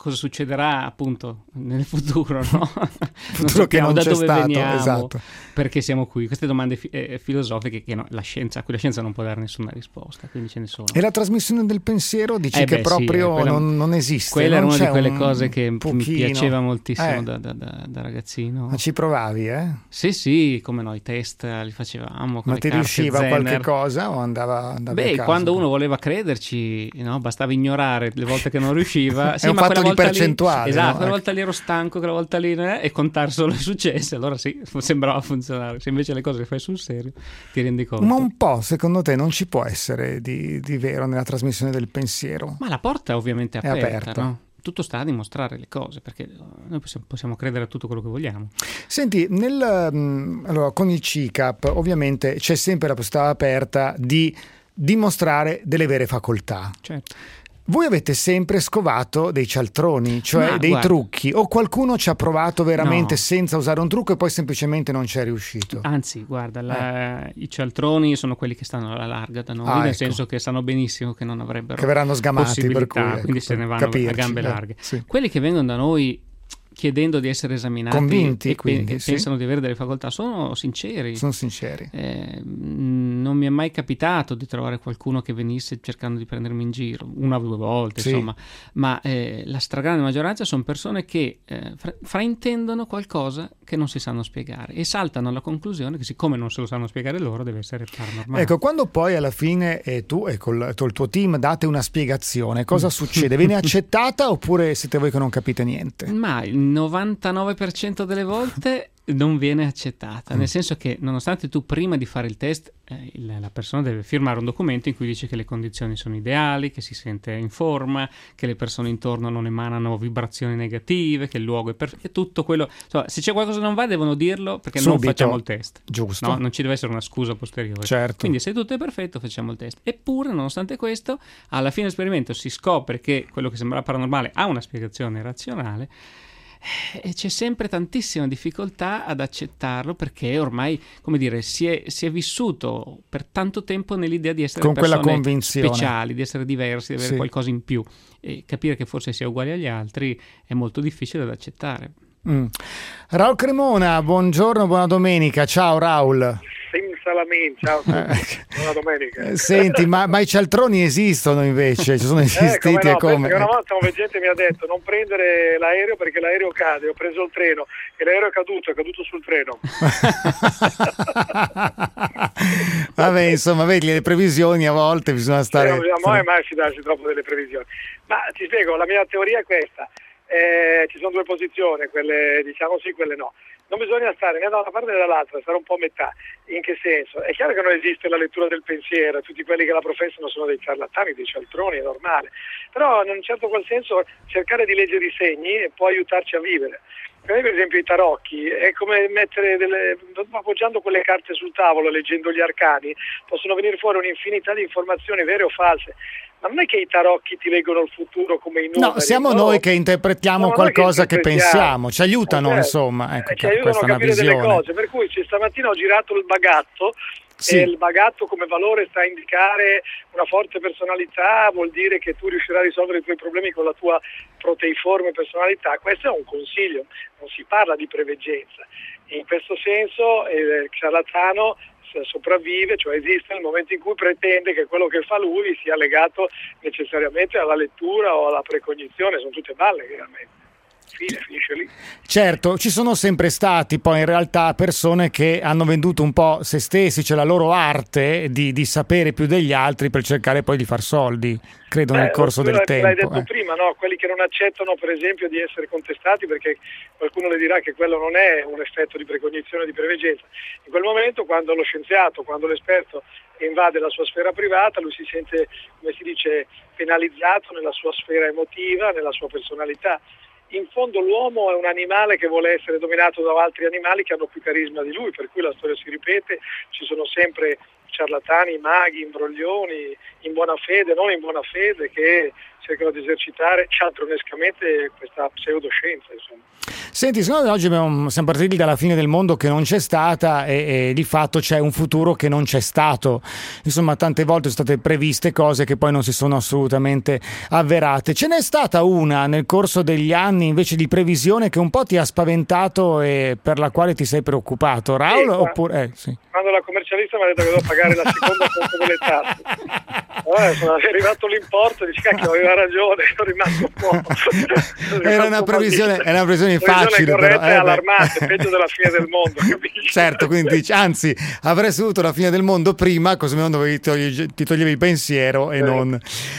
cosa succederà appunto nel futuro, no? Futuro non che non da c'è dove stato, veniamo, esatto. perché siamo qui. Queste domande fi- eh, filosofiche che no, la scienza, a cui la scienza non può dare nessuna risposta, quindi ce ne sono. E la trasmissione del pensiero dici Eh che beh, proprio sì, eh, quella, non, non esiste. Quella non era una c'è di quelle un cose che pochino. mi piaceva moltissimo Eh. da, da, da, da ragazzino. Ma ci provavi, eh? Sì, sì, come no, i test li facevamo. Con Ma le ti carte riusciva Zener. qualche cosa o andava, andavi a Beh, caso? quando uno voleva crederci, no, bastava ignorare le volte che non riusciva. Sì, È un ma fatto quella di volta percentuale, lì, esatto, no? quella Ecco. volta lì ero stanco, quella volta lì eh, e contare solo i successi, allora sì, sembrava funzionare. Se invece le cose le fai sul serio, ti rendi conto. Ma un po', secondo te, non ci può essere di, di vero nella trasmissione del pensiero? Ma la porta ovviamente è È aperta, aperta. no? Tutto sta a dimostrare le cose, perché noi possiamo, possiamo credere a tutto quello che vogliamo. Senti, nel, mh, allora, con il C I C A P ovviamente c'è sempre la possibilità aperta di dimostrare delle vere facoltà. Certo. Voi avete sempre scovato dei cialtroni, cioè Ma, dei guarda, trucchi, o qualcuno ci ha provato veramente No. senza usare un trucco e poi semplicemente non ci è riuscito? Anzi, guarda, la- i cialtroni sono quelli che stanno alla larga da noi, Ah, nel ecco. senso che sanno benissimo che non avrebbero Che verranno sgamati, possibilità, per cui, ecco, quindi se per ne vanno capirci, a gambe eh, larghe. sì. Quelli che vengono da noi chiedendo di essere esaminati Convinti, e, pe- quindi, e sì. pensano di avere delle facoltà sono sinceri. Sono sinceri. Eh, mh, non mi è mai capitato di trovare qualcuno che venisse cercando di prendermi in giro, una o due volte, Sì. insomma, ma eh, la stragrande maggioranza sono persone che eh, fra- fraintendono qualcosa che non si sanno spiegare e saltano alla conclusione che siccome non se lo sanno spiegare loro deve essere paranormale. Ecco, quando poi alla fine eh, tu e col, col tuo team date una spiegazione, cosa succede? Viene accettata oppure siete voi che non capite niente? Ma il novantanove per cento delle volte non viene accettata, nel senso che nonostante tu prima di fare il test eh, il- la persona deve firmare un documento in cui dice che le condizioni sono ideali, che si sente in forma, che le persone intorno non emanano vibrazioni negative, che il luogo è perfetto, e tutto quello, insomma, se c'è qualcosa che non va devono dirlo perché non Subito. facciamo il test. Giusto. No, non ci deve essere una scusa posteriore. Certo. Quindi se tutto è perfetto facciamo il test. Eppure nonostante questo alla fine dell'esperimento si scopre che quello che sembrava paranormale ha una spiegazione razionale. E c'è sempre tantissima difficoltà ad accettarlo perché ormai, come dire, si è, si è vissuto per tanto tempo nell'idea di essere Con quella persone convinzione. speciali, di essere diversi, di avere Sì. qualcosa in più, e capire che forse si è uguali agli altri è molto difficile da accettare. Mm. Raul Cremona, buongiorno, buona domenica. Ciao Raul. Senza lamin, ciao, buona domenica. Eh, Senti, ma, ma i cialtroni esistono invece? Ci sono esistiti eh, come no, e come? penso che una volta una gente mi ha detto non prendere l'aereo perché l'aereo cade, ho preso il treno e l'aereo è caduto, è caduto sul treno. Vabbè, insomma, vedi, le previsioni a volte bisogna stare... Eh, non bisogna mai, mai fidarsi troppo delle previsioni. Ma ti spiego, la mia teoria è questa. Eh, ci sono due posizioni, quelle diciamo sì, quelle no. Non bisogna stare né da una parte né dall'altra, stare un po' a metà. In che senso? È chiaro che non esiste la lettura del pensiero, tutti quelli che la professano sono dei ciarlatani, dei cialtroni, è normale. Però in un certo qual senso cercare di leggere i segni può aiutarci a vivere. Per me, per esempio, i tarocchi è come mettere delle, appoggiando quelle carte sul tavolo, leggendo gli arcani, possono venire fuori un'infinità di informazioni vere o false. Ma non è che i tarocchi ti leggono il futuro come i numeri. No, siamo noi che interpretiamo No, qualcosa che che, interpretiamo. pensiamo, ci aiutano, Eh, certo. insomma. Ecco, Eh, ci aiutano questa a è una capire delle visione. cose, per cui cioè, stamattina ho girato il bagatto. Sì. E il bagatto come valore sta a indicare una forte personalità, vuol dire che tu riuscirai a risolvere i tuoi problemi con la tua proteiforme personalità. Questo è un consiglio, non si parla di preveggenza. In questo senso il ciarlatano sopravvive, cioè esiste nel momento in cui pretende che quello che fa lui sia legato necessariamente alla lettura o alla precognizione, sono tutte balle realmente. Fine, finisce lì. Certo, ci sono sempre stati poi in realtà persone che hanno venduto un po' se stessi, cioè la loro arte di, di sapere più degli altri per cercare poi di far soldi, credo, nel Eh, corso del l'hai- tempo. L'hai detto eh. prima, no? Quelli che non accettano per esempio di essere contestati perché qualcuno le dirà che quello non è un effetto di precognizione o di preveggenza. In quel momento, quando lo scienziato, quando l'esperto invade la sua sfera privata, lui si sente, come si dice, penalizzato nella sua sfera emotiva, nella sua personalità. In fondo l'uomo è un animale che vuole essere dominato da altri animali che hanno più carisma di lui, per cui la storia si ripete, ci sono sempre ciarlatani, maghi, imbroglioni, in buona fede, non in buona fede, che cercano di esercitare cialtronescamente questa pseudoscienza, insomma. Senti, secondo me oggi abbiamo, siamo partiti dalla fine del mondo che non c'è stata e, e di fatto c'è un futuro che non c'è stato. Insomma, tante volte sono state previste cose che poi non si sono assolutamente avverate. Ce n'è stata una nel corso degli anni invece di previsione che un po' ti ha spaventato e per la quale ti sei preoccupato, Raul? Sì, oppure, eh, sì. Quando la commercialista mi ha detto che devo pagare la seconda conto delle tasse, allora sono arrivato l'importo e dici cacchio, aveva ragione, sono rimasto un po'. Sono Era una previsione, era una previsione facile, corretta però, e eh, allarmante, peggio della fine del mondo, capisci? Certo, quindi dici, anzi, avresti avuto la fine del mondo prima, così non dovevi togli, ti toglievi il pensiero e sì. non.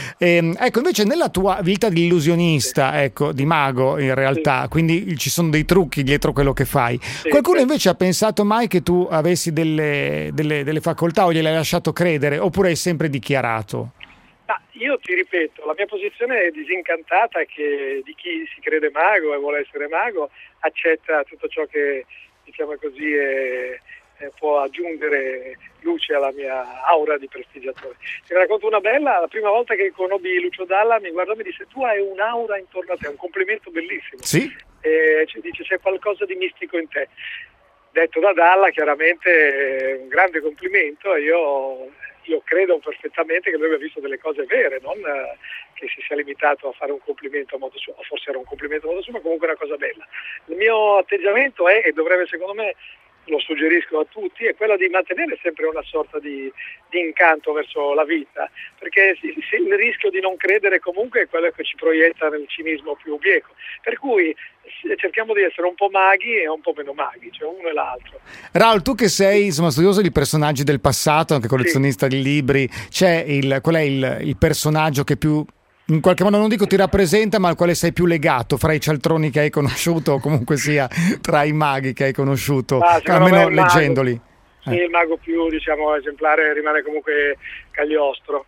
E, ecco, invece nella tua vita di illusionista, sì. ecco, di mago in realtà, sì. quindi ci sono dei trucchi dietro quello che fai. Sì, Qualcuno sì. invece ha pensato mai che tu avessi delle, delle, delle facoltà o gliel'hai lasciato credere, oppure hai sempre dichiarato? Ah, io ti ripeto, la mia posizione è disincantata che di chi si crede mago e vuole essere mago accetta tutto ciò che, diciamo così, è, è, può aggiungere luce alla mia aura di prestigiatore. Ti racconto una bella, la prima volta che conobbi Lucio Dalla mi guardò e mi disse tu hai un'aura intorno a te, un complimento bellissimo. Sì. E ci dice c'è qualcosa di mistico in te. Detto da Dalla, chiaramente un grande complimento, e io... Io credo perfettamente che lui abbia visto delle cose vere, non eh, che si sia limitato a fare un complimento a modo suo, forse era un complimento a modo suo, ma comunque una cosa bella. Il mio atteggiamento è, e dovrebbe secondo me, lo suggerisco a tutti, è quello di mantenere sempre una sorta di, di incanto verso la vita, perché si, si, il rischio di non credere comunque è quello che ci proietta nel cinismo più bieco. Per cui cerchiamo di essere un po' maghi e un po' meno maghi, cioè uno e l'altro. Raul, tu che sei insomma studioso di personaggi del passato, anche collezionista sì. di libri, c'è il, qual è il, il personaggio che più in qualche modo, non dico ti rappresenta, ma al quale sei più legato fra i cialtroni che hai conosciuto o comunque sia tra i maghi che hai conosciuto, ah, almeno leggendoli? Sì, eh. il mago più, diciamo, esemplare rimane comunque Cagliostro.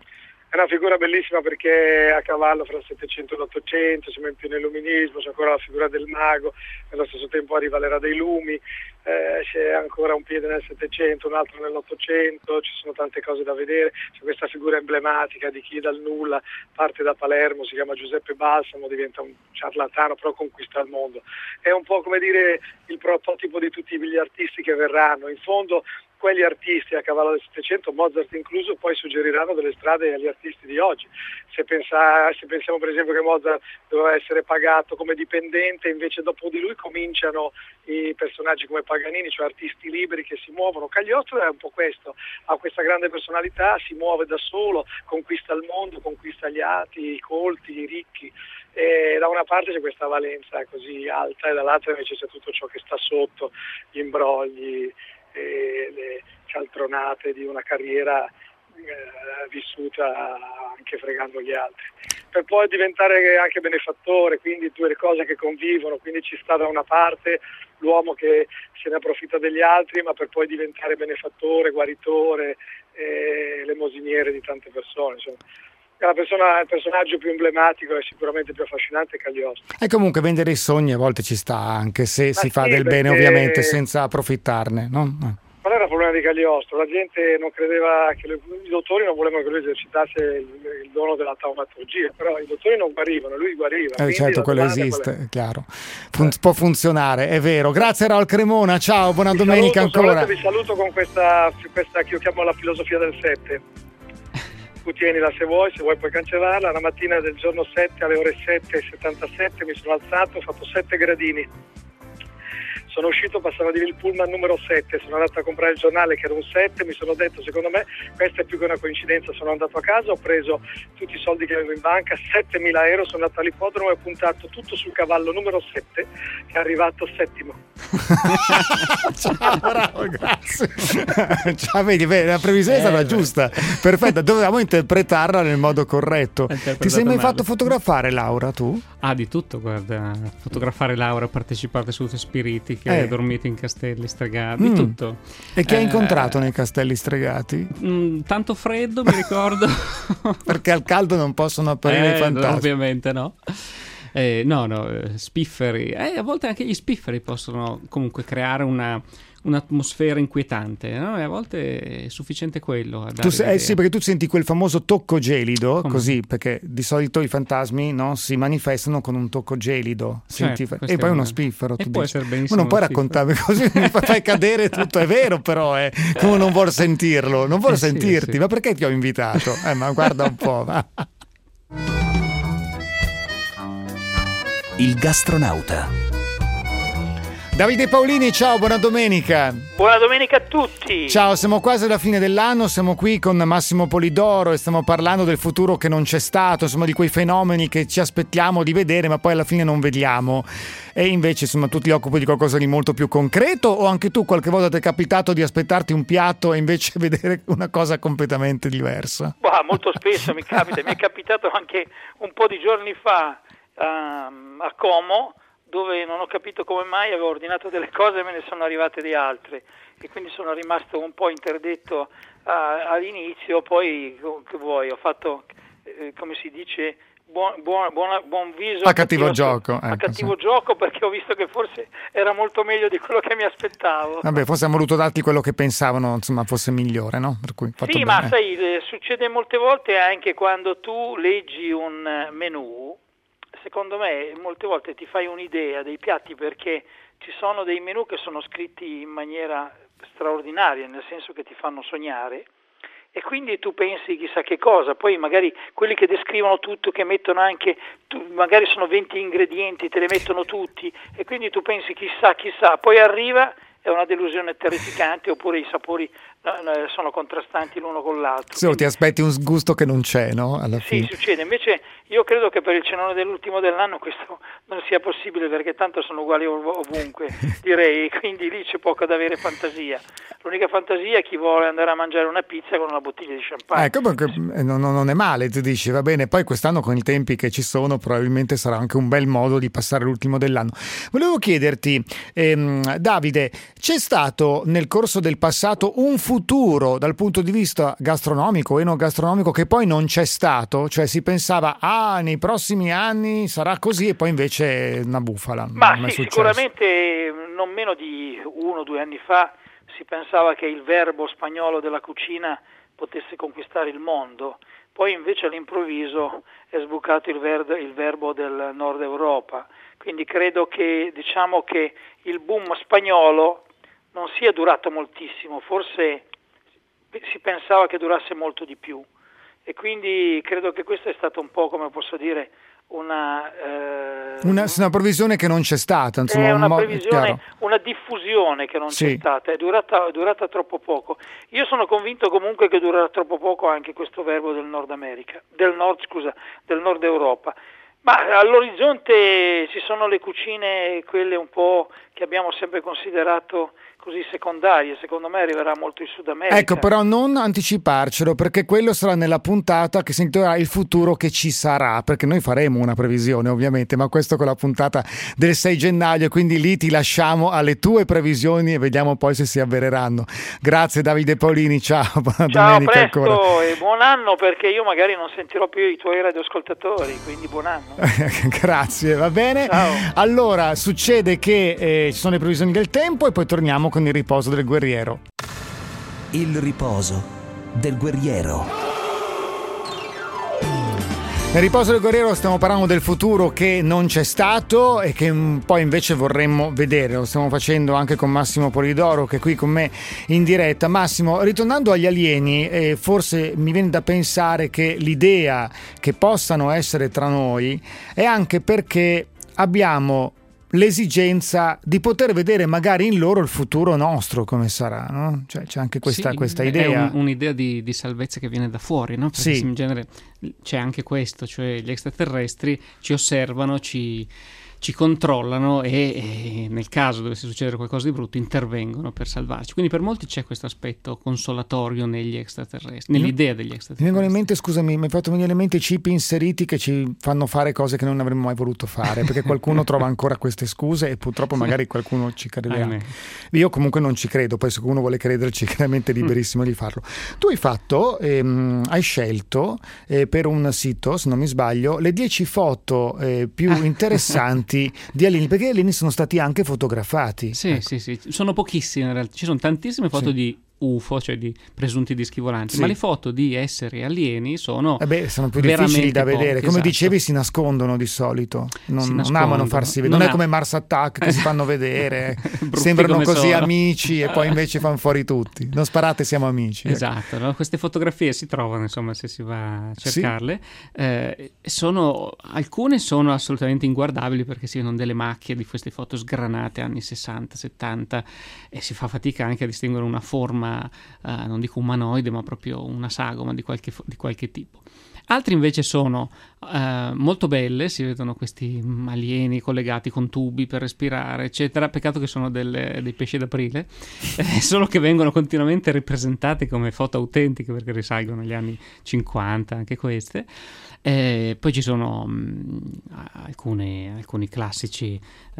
È una figura bellissima perché è a cavallo fra il Settecento e l'Ottocento, siamo in pieno illuminismo, c'è ancora la figura del mago, nello stesso tempo arriva l'era dei lumi, eh, c'è ancora un piede nel Settecento, un altro nell'Ottocento, ci sono tante cose da vedere, c'è questa figura emblematica di chi dal nulla parte da Palermo, si chiama Giuseppe Balsamo, diventa un ciarlatano, però conquista il mondo. È un po' come dire il prototipo di tutti gli artisti che verranno, in fondo quegli artisti a cavallo del Settecento, Mozart incluso, poi suggeriranno delle strade agli artisti di oggi. Se, pensa, se pensiamo per esempio che Mozart doveva essere pagato come dipendente, invece dopo di lui cominciano i personaggi come Paganini, cioè artisti liberi che si muovono. Cagliostro è un po' questo, ha questa grande personalità, si muove da solo, conquista il mondo, conquista gli altri, i colti, i ricchi. E da una parte c'è questa valenza così alta e dall'altra invece c'è tutto ciò che sta sotto, gli imbrogli, e le cialtronate di una carriera eh, vissuta anche fregando gli altri, per poi diventare anche benefattore, quindi due cose che convivono, quindi ci sta da una parte l'uomo che se ne approfitta degli altri, ma per poi diventare benefattore, guaritore, eh, lemosiniere di tante persone, insomma. La persona, il personaggio più emblematico e sicuramente più affascinante è Cagliostro. E comunque vendere i sogni a volte ci sta, anche se Ma si sì, fa del perché... bene ovviamente senza approfittarne, no? Qual era il problema di Cagliostro? La gente non credeva che le, i dottori non volevano che lui esercitasse il, il dono della taumaturgia, però i dottori non guarivano, lui guariva. Eh, certo, quello esiste, è chiaro. Fun- eh. Può funzionare, è vero. Grazie Raul Cremona, ciao, buona vi domenica saluto, ancora. Vi saluto con questa, questa che io chiamo la filosofia del sette. Tu tienila se vuoi, se vuoi puoi cancellarla. La mattina del giorno sette alle ore sette e settantasette mi sono alzato, ho fatto sette gradini. Sono uscito, passava di lì il pullman numero sette, sono andato a comprare il giornale che era un sette, mi sono detto secondo me questa è più che una coincidenza, sono andato a casa, ho preso tutti i soldi che avevo in banca, settemila euro, sono andato all'ippodromo e ho puntato tutto sul cavallo numero sette che è arrivato settimo. Ciao, bravo, grazie. Ciao, vedi, vedi, la previsione è stata eh, giusta, perfetta, dovevamo interpretarla nel modo corretto. Ti sei mai male. fatto fotografare, Laura, tu? Ah, di tutto, guarda, fotografare Laura, partecipare su Spiriti, che eh. dormite in castelli stregati, mm. tutto. E che eh, hai incontrato nei castelli stregati? Mh, tanto freddo, mi ricordo. Perché al caldo non possono apparire eh, fantasmi. Ovviamente no. Eh, no, no, spifferi. Eh, a volte anche gli spifferi possono comunque creare una un'atmosfera inquietante, no? E a volte è sufficiente quello. A dare tu se, eh l'idea. sì, perché tu senti quel famoso tocco gelido, Come? così, perché di solito i fantasmi, no, si manifestano con un tocco gelido. Senti, Certo, e poi è uno una- spiffero. E tu può dici. essere Ma benissimo non puoi uno spiffero. raccontarmi così, mi fai cadere tutto, è vero però, eh, che uno non vuol sentirlo, non vuole Eh sì, sentirti, sì. ma perché ti ho invitato? Eh, ma guarda un po', va. Il gastronauta. Davide Paolini, ciao, buona domenica. Buona domenica a tutti. Ciao, siamo quasi alla fine dell'anno, siamo qui con Massimo Polidoro e stiamo parlando del futuro che non c'è stato, insomma di quei fenomeni che ci aspettiamo di vedere ma poi alla fine non vediamo. E invece insomma tu ti occupi di qualcosa di molto più concreto, o anche tu qualche volta ti è capitato di aspettarti un piatto e invece vedere una cosa completamente diversa? Bah, molto spesso mi capita, mi è capitato anche un po' di giorni fa um, a Como, dove non ho capito come mai avevo ordinato delle cose e me ne sono arrivate di altre e quindi sono rimasto un po' interdetto uh, all'inizio. Poi che vuoi, ho fatto eh, come si dice buon, buon, buona, buon viso A cattivo cattivo- gioco, a ecco, cattivo sì. gioco, perché ho visto che forse era molto meglio di quello che mi aspettavo. Vabbè, forse hanno voluto darti quello che pensavano insomma fosse migliore, no? Per cui fatto Sì, bene. ma sai, eh, succede molte volte anche quando tu leggi un eh, menù. Secondo me molte volte ti fai un'idea dei piatti, perché ci sono dei menù che sono scritti in maniera straordinaria, nel senso che ti fanno sognare, e quindi tu pensi chissà che cosa. Poi magari quelli che descrivono tutto, che mettono anche, tu, magari sono venti ingredienti, te le mettono tutti, e quindi tu pensi chissà chissà, poi arriva, è una delusione terrificante, oppure i sapori no, no, sono contrastanti l'uno con l'altro. Sì, o ti aspetti un gusto che non c'è, no? Alla Sì, fine. succede. Invece io credo che per il cenone dell'ultimo dell'anno questo non sia possibile, perché tanto sono uguali ov- ovunque, direi, quindi lì c'è poco da avere fantasia. L'unica fantasia è chi vuole andare a mangiare una pizza con una bottiglia di champagne. Ecco, perché eh, non, non è male, tu dici, va bene, poi quest'anno con i tempi che ci sono probabilmente sarà anche un bel modo di passare l'ultimo dell'anno. Volevo chiederti, ehm, Davide, c'è stato nel corso del passato un futuro dal punto di vista gastronomico e non gastronomico che poi non c'è stato? Cioè si pensava, ah, nei prossimi anni sarà così, e poi invece è una bufala. Ma non è sì, successo. sicuramente non meno di uno o due anni fa si pensava che il verbo spagnolo della cucina potesse conquistare il mondo, poi invece all'improvviso è sbucato il, ver- il verbo del nord Europa, quindi credo che, diciamo, che il boom spagnolo non sia durato moltissimo, forse si pensava che durasse molto di più, e quindi credo che questo è stato un po', come posso dire, una, eh, Una, una previsione che non c'è stata, insomma, è un una mo- previsione, chiaro. una diffusione che non Sì. c'è stata, è durata, è durata troppo poco. Io sono convinto comunque che durerà troppo poco anche questo verbo del Nord America, del Nord, scusa, del Nord Europa. Ma all'orizzonte ci sono le cucine, quelle un po' che abbiamo sempre considerato così secondarie, secondo me arriverà molto in Sud America. Ecco, però non anticiparcelo, perché quello sarà nella puntata che si intitolerà Il futuro che ci sarà, perché noi faremo una previsione ovviamente, ma questo con la puntata del sei gennaio, quindi lì ti lasciamo alle tue previsioni e vediamo poi se si avvereranno. Grazie Davide Paolini, ciao, buona Ciao, domenica presto ancora. e buon anno, perché io magari non sentirò più i tuoi radioascoltatori, quindi buon anno. Grazie, va bene. Ciao. Allora, succede che eh, ci sono le previsioni del tempo e poi torniamo con il riposo del guerriero. Il riposo del guerriero. Nel riposo del guerriero stiamo parlando del futuro che non c'è stato e che un po' invece vorremmo vedere. Lo stiamo facendo anche con Massimo Polidoro, che è qui con me in diretta. Massimo, ritornando agli alieni, eh, forse mi viene da pensare che l'idea che possano essere tra noi è anche perché abbiamo l'esigenza di poter vedere magari in loro il futuro nostro come sarà, no? Cioè c'è anche questa, Sì, questa è idea. un- un'idea di, di salvezza che viene da fuori, no? Perché Sì. in genere c'è anche questo, cioè gli extraterrestri ci osservano, ci, ci controllano e, e nel caso dovesse succedere qualcosa di brutto intervengono per salvarci. Quindi per molti c'è questo aspetto consolatorio negli extraterrestri, nell'idea degli Mi extraterrestri. vengono in mente, scusami, mi hai fatto venire in mente i chip inseriti che ci fanno fare cose che non avremmo mai voluto fare, perché qualcuno trova ancora queste scuse e purtroppo magari qualcuno ci crederà. Ahimè. Io comunque non ci credo, poi se uno vuole crederci chiaramente è liberissimo di farlo. Tu hai fatto, ehm, hai scelto eh, per un sito, se non mi sbaglio, le dieci foto eh, più interessanti tratti di alieni, perché gli alieni sono stati anche fotografati. Sì, ecco. sì, sì, sono pochissime in realtà, ci sono tantissime foto sì. di U F O, cioè di presunti dischi volanti, sì. ma le foto di esseri alieni sono eh beh, sono più difficili da poche, vedere, come esatto. dicevi si nascondono di solito, non, si non amano farsi vedere, non, non è come Mars Attack che si fanno vedere, sembrano così sono. amici e poi invece fanno fuori tutti, non sparate siamo amici. Esatto, no? Queste fotografie si trovano insomma se si va a cercarle, sì. eh, sono, alcune sono assolutamente inguardabili perché si vedono delle macchie di queste foto sgranate anni sessanta settanta e si fa fatica anche a distinguere una forma Uh, non dico umanoide ma proprio una sagoma di qualche, di qualche tipo. Altri invece sono uh, molto belle, si vedono questi alieni collegati con tubi per respirare eccetera, peccato che sono delle, dei pesci d'aprile, eh, solo che vengono continuamente ripresentate come foto autentiche perché risalgono agli anni cinquanta anche queste. Eh, poi ci sono mh, alcuni, alcuni classici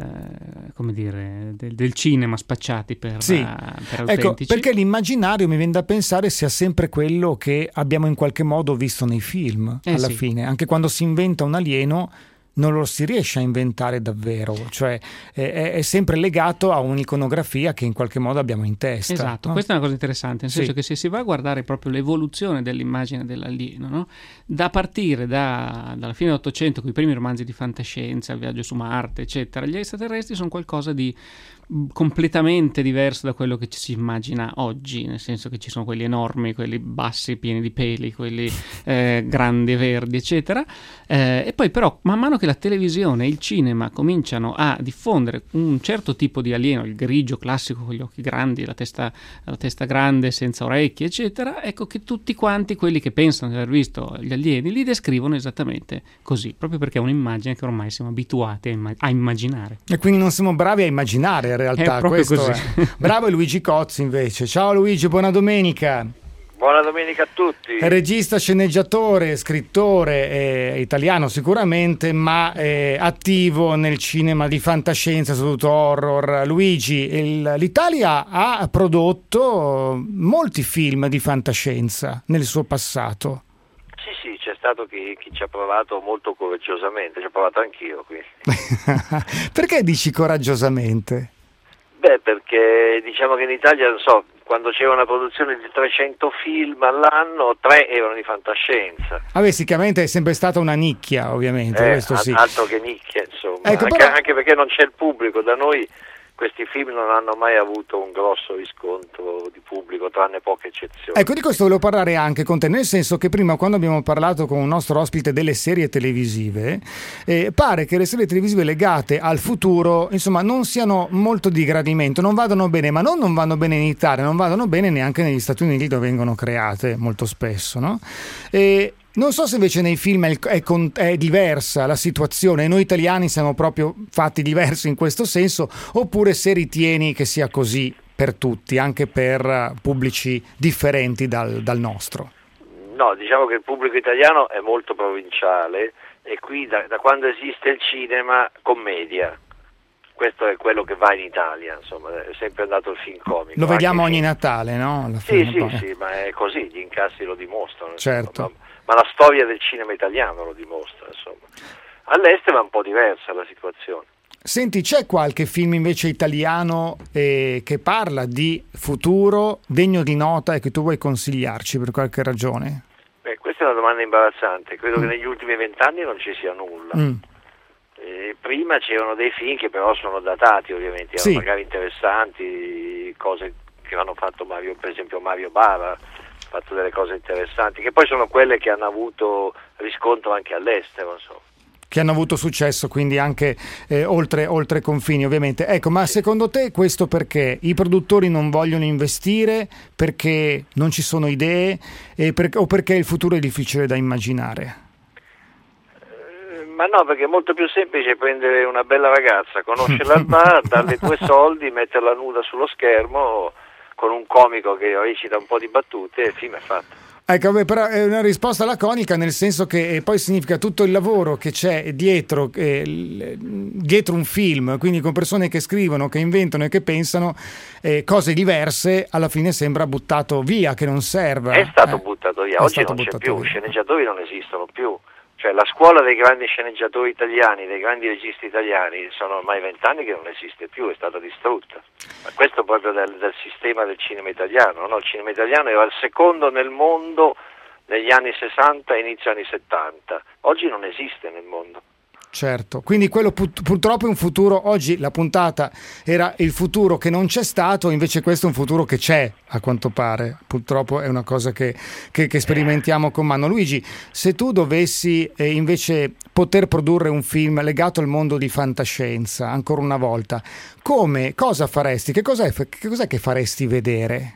eh, come dire del, del cinema spacciati per, sì. uh, per autentici. Ecco, perché l'immaginario mi viene da pensare sia sempre quello che abbiamo in qualche modo visto nei film eh, alla sì. fine, anche quando si inventa un alieno non lo si riesce a inventare davvero, cioè è, è sempre legato a un'iconografia che in qualche modo abbiamo in testa. Esatto, no? Questa è una cosa interessante, nel senso sì. che se si va a guardare proprio l'evoluzione dell'immagine dell'alieno, no? Da partire da, dalla fine dell'Ottocento con i primi romanzi di fantascienza, il viaggio su Marte, eccetera, gli extraterrestri sono qualcosa di completamente diverso da quello che ci si immagina oggi, nel senso che ci sono quelli enormi, quelli bassi pieni di peli, quelli eh, grandi e verdi eccetera, eh, e poi però man mano che la televisione e il cinema cominciano a diffondere un certo tipo di alieno, il grigio classico con gli occhi grandi, la testa, la testa grande senza orecchie eccetera, ecco che tutti quanti quelli che pensano di aver visto gli alieni li descrivono esattamente così, proprio perché è un'immagine che ormai siamo abituati a, imma- a immaginare. E quindi non siamo bravi a immaginare in realtà, è questo così. È. Bravo è Luigi Cozzi invece. Ciao Luigi, buona domenica. Buona domenica a tutti. È regista, sceneggiatore, scrittore, eh, italiano sicuramente, ma eh, attivo nel cinema di fantascienza, soprattutto horror. Luigi, il, l'Italia ha prodotto molti film di fantascienza nel suo passato. Sì, sì, c'è stato chi, chi ci ha provato molto coraggiosamente, ci ho provato anch'io qui. Perché dici coraggiosamente? Beh, perché diciamo che in Italia, non so, quando c'era una produzione di trecento film all'anno, tre erano di fantascienza. Ah beh, sicuramente è sempre stata una nicchia, ovviamente, eh, questo sì. Altro che nicchia, insomma. Ecco, anche, però... anche perché non c'è il pubblico, da noi questi film non hanno mai avuto un grosso riscontro di pubblico, tranne poche eccezioni. Ecco, di questo volevo parlare anche con te, nel senso che prima, quando abbiamo parlato con un nostro ospite delle serie televisive, eh, pare che le serie televisive legate al futuro, insomma, non siano molto di gradimento, non vadano bene, ma non non vanno bene in Italia, non vanno bene neanche negli Stati Uniti, dove vengono create molto spesso, no? E non so se invece nei film è, è, è diversa la situazione, noi italiani siamo proprio fatti diversi in questo senso, oppure se ritieni che sia così per tutti, anche per pubblici differenti dal, dal nostro. No, diciamo che il pubblico italiano è molto provinciale e qui da, da quando esiste il cinema, commedia. Questo è quello che va in Italia, insomma, è sempre andato il film comico. Lo vediamo ogni film. Natale, no? Alla sì, fine, sì, poi. sì, ma è così, gli incassi lo dimostrano. Certo. Insomma, ma, ma la storia del cinema italiano lo dimostra, insomma. All'estero è un po' diversa la situazione. Senti, c'è qualche film invece italiano eh, che parla di futuro degno di nota e che tu vuoi consigliarci per qualche ragione? Beh, questa è una domanda imbarazzante. Credo mm. che negli ultimi vent'anni non ci sia nulla. Mm. Eh, prima c'erano dei film che però sono datati, ovviamente, erano sì. magari interessanti, cose che hanno fatto Mario, per esempio Mario Bava, ha fatto delle cose interessanti, che poi sono quelle che hanno avuto riscontro anche all'estero, insomma. Che hanno avuto successo quindi anche eh, oltre, oltre confini, ovviamente. Ecco, ma secondo te questo perché? I produttori non vogliono investire, perché non ci sono idee, e per, o perché il futuro è difficile da immaginare? Eh, ma no, perché è molto più semplice prendere una bella ragazza, conoscerla al bar, darle due soldi, metterla nuda sullo schermo con un comico che recita un po' di battute e il film è fatto. Ecco, beh, però è una risposta laconica, nel senso che poi significa tutto il lavoro che c'è dietro, eh, dietro un film, quindi con persone che scrivono, che inventano e che pensano eh, cose diverse, alla fine sembra buttato via, che non serve. È stato eh. buttato via, È oggi non c'è più, via. sceneggiatori non esistono più, Cioè la scuola dei grandi sceneggiatori italiani, dei grandi registi italiani, sono ormai vent'anni che non esiste più, è stata distrutta. Ma questo proprio del, del sistema del cinema italiano, no? Il cinema italiano era il secondo nel mondo negli anni sessanta e inizio anni settanta, oggi non esiste nel mondo. Certo, quindi quello put- purtroppo è un futuro, oggi la puntata era il futuro che non c'è stato, invece questo è un futuro che c'è, a quanto pare, purtroppo è una cosa che, che, che sperimentiamo con mano. Luigi, se tu dovessi eh, invece poter produrre un film legato al mondo di fantascienza, ancora una volta, come, cosa faresti? Che cos'è, che cos'è che faresti vedere?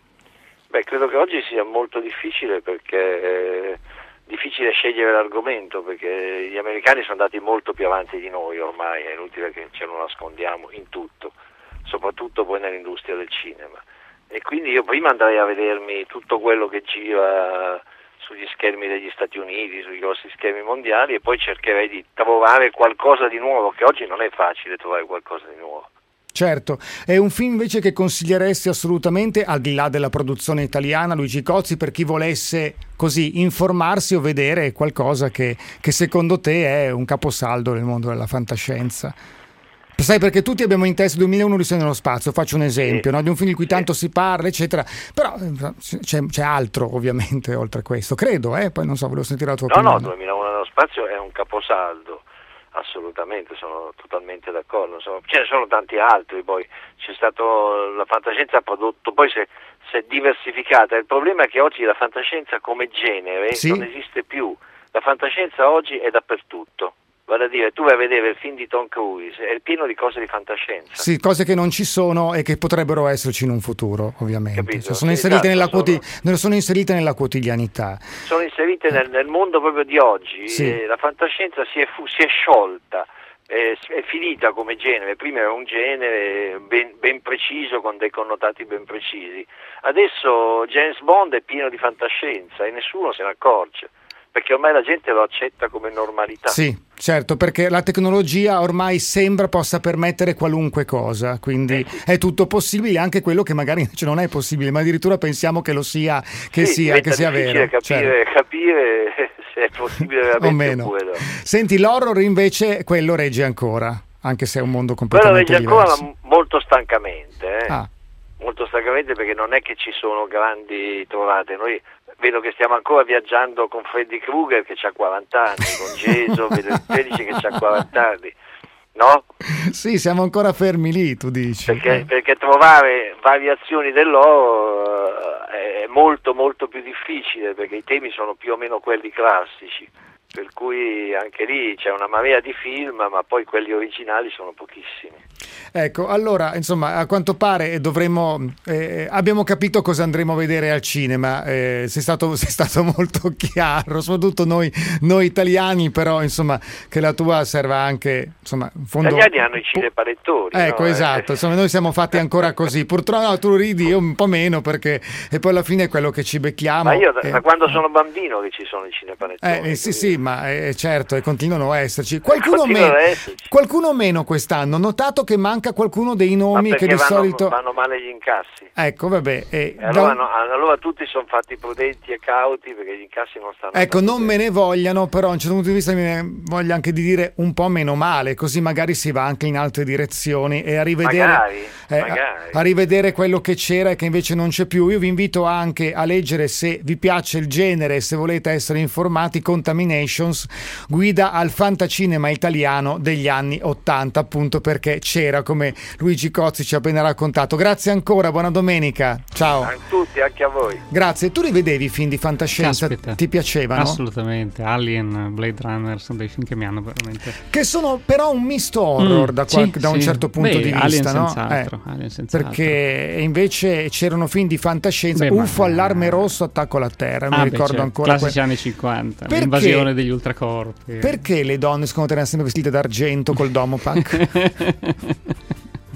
Beh, credo che oggi sia molto difficile perché... Eh... difficile scegliere l'argomento perché gli americani sono andati molto più avanti di noi ormai, è inutile che ce lo nascondiamo in tutto, soprattutto poi nell'industria del cinema, e quindi io prima andrei a vedermi tutto quello che gira sugli schermi degli Stati Uniti, sui grossi schermi mondiali, e poi cercherei di trovare qualcosa di nuovo, che oggi non è facile trovare qualcosa di nuovo. Certo, è un film invece che consiglieresti assolutamente, al di là della produzione italiana, Luigi Cozzi, per chi volesse così informarsi o vedere qualcosa che, che secondo te è un caposaldo nel mondo della fantascienza? Sai, perché tutti abbiamo in testa duemilauno Odissea nello spazio, faccio un esempio, sì, no? Di un film di cui sì. tanto si parla, eccetera, però c'è, c'è altro ovviamente oltre a questo, credo, eh? Poi non so, volevo sentire la tua no, opinione. No, duemilauno nello spazio è un caposaldo. Assolutamente, sono totalmente d'accordo. Insomma, ce ne sono tanti altri, poi c'è stato la fantascienza ha prodotto, poi si è diversificata. Il problema è che oggi la fantascienza come genere sì. non esiste più. La fantascienza oggi è dappertutto. Vale a dire, tu vai a vedere il film di Tom Cruise, è pieno di cose di fantascienza. Sì, cose che non ci sono e che potrebbero esserci in un futuro, ovviamente. Capito? Cioè, sono, sì, inserite esatto, nella quoti- sono... sono inserite nella quotidianità. Sono inserite nel, nel mondo proprio di oggi. Sì. Eh, la fantascienza si è, fu- si è sciolta, eh, è finita come genere. Prima era un genere ben, ben preciso, con dei connotati ben precisi. Adesso James Bond è pieno di fantascienza e nessuno se ne accorge, perché ormai la gente lo accetta come normalità. Sì, certo, perché la tecnologia ormai sembra possa permettere qualunque cosa, quindi eh sì. è tutto possibile, anche quello che magari invece non è possibile, ma addirittura pensiamo che lo sia, che sì, sia, che sia vero. Capire, certo. capire se è possibile veramente o meno. Oppure no. Senti, l'horror invece quello regge ancora, anche se è un mondo completamente quello regge diverso. Ancora molto stancamente, eh. Ah. molto stancamente, perché non è che ci sono grandi trovate. Noi vedo che stiamo ancora viaggiando con Freddy Krueger che ha quaranta anni, con Geso, vedo il tredici che ha quaranta anni, no? Sì, siamo ancora fermi lì, tu dici. Perché, perché trovare variazioni dell'horror è molto molto più difficile, perché i temi sono più o meno quelli classici, per cui anche lì c'è una marea di film, ma poi quelli originali sono pochissimi. Ecco, allora, insomma, a quanto pare dovremmo, eh, abbiamo capito cosa andremo a vedere al cinema, eh, sei stato, sei stato molto chiaro, soprattutto noi, noi italiani, però insomma che la tua serva anche, insomma, in fondo... Gli italiani hanno i cinepanettoni. Ecco, no? esatto, insomma noi siamo fatti ancora così, purtroppo no, tu ridi, io un po' meno, perché e poi alla fine è quello che ci becchiamo. Ma io da, eh, da quando sono bambino che ci sono i cinepanettoni. Eh, sì, sì, ma eh, certo, e continuano a esserci. Qualcuno, continuano meno, a esserci. qualcuno meno quest'anno, ho notato che manca qualcuno dei nomi che di vanno, solito vanno male gli incassi. Ecco, vabbè. E E allora, da... no, allora tutti sono fatti prudenti e cauti, perché gli incassi non stanno. Ecco, non me ne vogliano, però a un certo punto di vista me ne voglio anche di dire un po' meno male, così magari si va anche in altre direzioni e a rivedere, magari, eh, magari. A, a rivedere quello che c'era e che invece non c'è più. Io vi invito anche a leggere, se vi piace il genere e se volete essere informati, Contaminations, guida al fantacinema italiano degli anni ottanta, appunto perché c'era, come Luigi Cozzi ci ha appena raccontato. Grazie ancora, buona domenica, ciao. A tutti, anche a voi. Grazie. Tu rivedevi i film di fantascienza? Caspita. Ti piacevano? Assolutamente, Alien, Blade Runner sono dei film che mi hanno veramente... Che sono però un misto horror mm, da, qual- sì, da un sì. certo punto Beh, di Alien vista, no? senz'altro, Eh, Alien senz'altro. Perché invece c'erano film di fantascienza, Beh, U F O, ma... Allarme Rosso, Attacco alla Terra, mi ah, ricordo beh, certo. ancora classici que- anni cinquanta, perché, l'invasione degli ultracorpi. Perché le donne secondo te erano sempre vestite d'argento col domopac?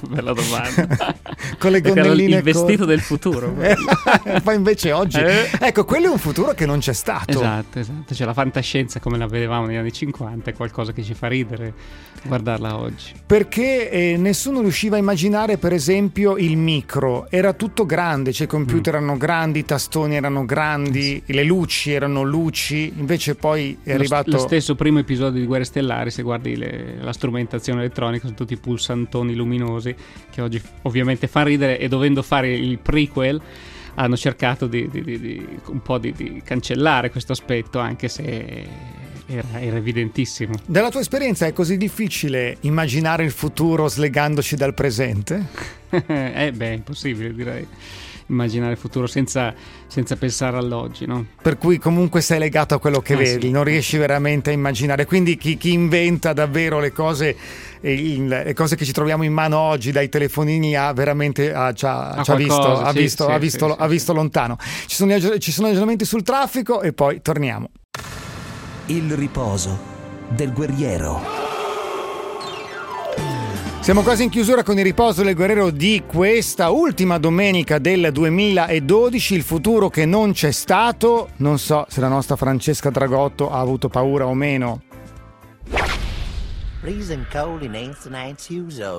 Bella domanda. Con le gonnelline il vestito del futuro. Poi invece oggi eh? ecco, quello è un futuro che non c'è stato. Esatto, esatto. Cioè la fantascienza come la vedevamo negli anni cinquanta è qualcosa che ci fa ridere guardarla oggi. Perché eh, nessuno riusciva a immaginare, per esempio, il micro. Era tutto grande, cioè i computer mm. erano grandi, i tastoni erano grandi, le luci erano luci. Invece poi è lo arrivato st- lo stesso primo episodio di Guerre Stellari, se guardi le, la strumentazione elettronica, sono tutti pulsantoni luminosi che oggi ovviamente fa ridere, e dovendo fare il prequel hanno cercato di, di, di, di un po' di, di cancellare questo aspetto, anche se era, era evidentissimo. Dalla tua esperienza è così difficile immaginare il futuro slegandoci dal presente? eh beh, è impossibile, direi, immaginare il futuro senza, senza pensare all'oggi, no? Per cui comunque sei legato a quello che ah, vedi, sì. non riesci veramente a immaginare. Quindi chi, chi inventa davvero le cose, il, le cose che ci troviamo in mano oggi, dai telefonini, ha veramente ha, ci ha, ah, ci ha visto, qualcosa, ha sì, visto, sì, ha visto, sì, ha visto sì. lontano. Ci sono, ci sono ragionamenti sul traffico e poi torniamo. Il riposo del guerriero. Siamo quasi in chiusura con il riposo del guerriero di questa ultima domenica del duemiladodici, il futuro che non c'è stato. Non so se la nostra Francesca Dragotto ha avuto paura o meno. Freezing cold in ancient uso.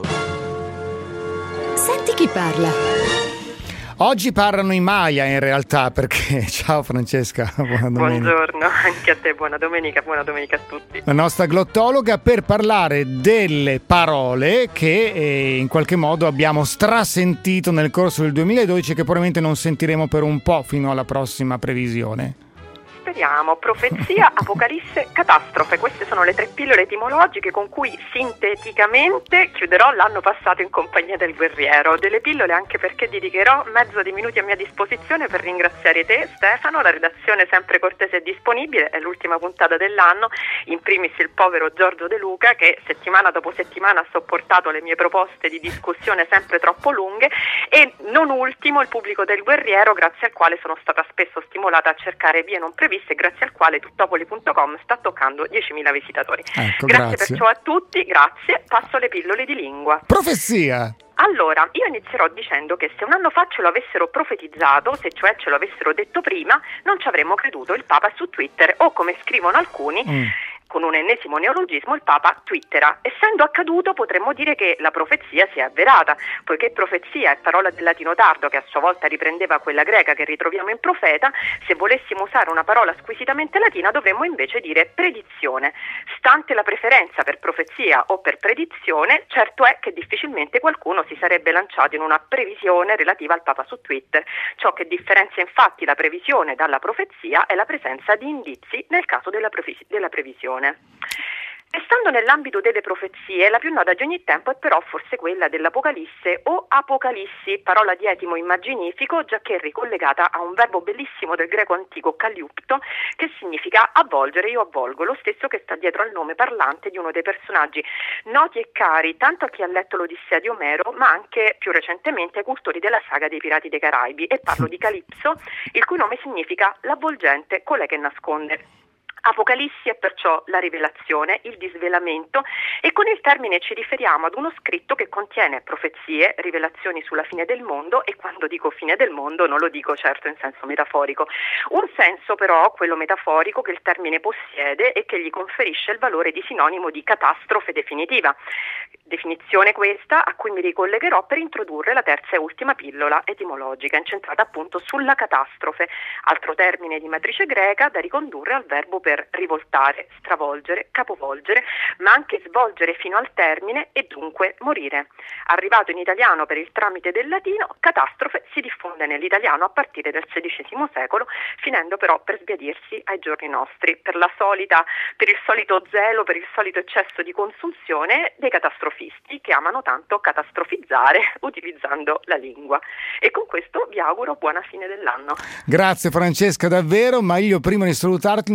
Senti chi parla. Oggi parlano i Maya in realtà, perché ciao Francesca, buona domenica. Buongiorno, anche a te, buona domenica, buona domenica a tutti. La nostra glottologa, per parlare delle parole che eh, in qualche modo abbiamo strasentito nel corso del duemiladodici e che probabilmente non sentiremo per un po' fino alla prossima previsione. Speriamo. Profezia, apocalisse, catastrofe. Queste sono le tre pillole etimologiche con cui sinteticamente chiuderò l'anno passato in compagnia del guerriero. Delle pillole anche perché dedicherò mezzo di minuti a mia disposizione per ringraziare te, Stefano, la redazione sempre cortese e disponibile, è l'ultima puntata dell'anno, in primis il povero Giorgio De Luca che settimana dopo settimana ha sopportato le mie proposte di discussione sempre troppo lunghe, e non ultimo il pubblico del guerriero, grazie al quale sono stata spesso stimolata a cercare vie non previste, grazie al quale tuttopoli punto com sta toccando diecimila visitatori. Ecco, grazie, grazie perciò a tutti, grazie. Passo alle pillole di lingua. Profezia. Allora, io inizierò dicendo che se un anno fa ce lo avessero profetizzato, se cioè ce lo avessero detto prima, non ci avremmo creduto. Il Papa su Twitter, o come scrivono alcuni, mm. con un ennesimo neologismo, il Papa twittera. Essendo accaduto, potremmo dire che la profezia si è avverata, poiché profezia è parola del latino tardo che a sua volta riprendeva quella greca che ritroviamo in profeta. Se volessimo usare una parola squisitamente latina dovremmo invece dire predizione. Stante la preferenza per profezia o per predizione, certo è che difficilmente qualcuno si sarebbe lanciato in una previsione relativa al Papa su Twitter. Ciò che differenzia infatti la previsione dalla profezia è la presenza di indizi nel caso della, previs- della previsione. Restando nell'ambito delle profezie, la più nota di ogni tempo è però forse quella dell'Apocalisse o Apocalissi, parola di etimo immaginifico, giacché ricollegata a un verbo bellissimo del greco antico kaliupto, che significa avvolgere, io avvolgo, lo stesso che sta dietro al nome parlante di uno dei personaggi noti e cari tanto a chi ha letto l'Odissea di Omero, ma anche più recentemente ai cultori della saga dei Pirati dei Caraibi, e parlo di Calipso, il cui nome significa l'avvolgente, colei che nasconde. Apocalissi è perciò la rivelazione, il disvelamento, e con il termine ci riferiamo ad uno scritto che contiene profezie, rivelazioni sulla fine del mondo, e quando dico fine del mondo non lo dico certo in senso metaforico. Un senso però, quello metaforico, che il termine possiede e che gli conferisce il valore di sinonimo di catastrofe definitiva. Definizione questa a cui mi ricollegherò per introdurre la terza e ultima pillola etimologica, incentrata appunto sulla catastrofe, altro termine di matrice greca da ricondurre al verbo per rivoltare, stravolgere, capovolgere, ma anche svolgere fino al termine e dunque morire. Arrivato in italiano per il tramite del latino, catastrofe si diffonde nell'italiano a partire dal sedicesimo secolo, finendo però per sbiadirsi ai giorni nostri, per la solita, per il solito zelo, per il solito eccesso di consunzione dei catastrofisti che amano tanto catastrofizzare utilizzando la lingua. E con questo vi auguro buona fine dell'anno. Grazie Francesca, davvero, ma io prima di salutarti una domanda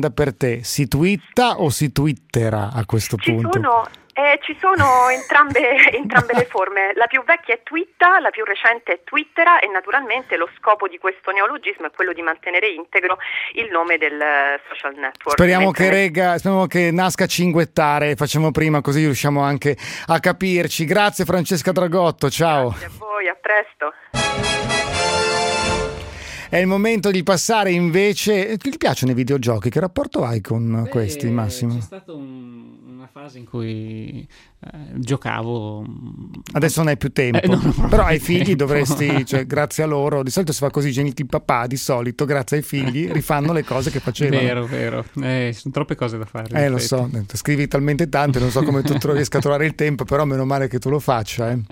domanda per te: si twitta o si twittera a questo Ci punto? sono, eh, ci sono entrambe, entrambe le forme. La più vecchia è twitta, la più recente è twittera, e naturalmente lo scopo di questo neologismo è quello di mantenere integro il nome del social network. Speriamo Mentre... che rega, speriamo che nasca cinguettare, facciamo prima, così riusciamo anche a capirci. Grazie Francesca Dragotto, ciao. Grazie a voi, a presto. È il momento di passare invece. Ti piacciono i videogiochi? Che rapporto hai con Beh, questi, Massimo? C'è stata un, una fase in cui eh, giocavo. Adesso non hai più tempo, eh, non ho però ai tempo. figli dovresti, cioè, grazie a loro, di solito si fa così, genitori papà, di solito grazie ai figli rifanno le cose che facevano. Vero, vero, eh, sono troppe cose da fare. Eh, lo so, scrivi talmente tante, non so come tu riesca a trovare il tempo, però meno male che tu lo faccia, eh.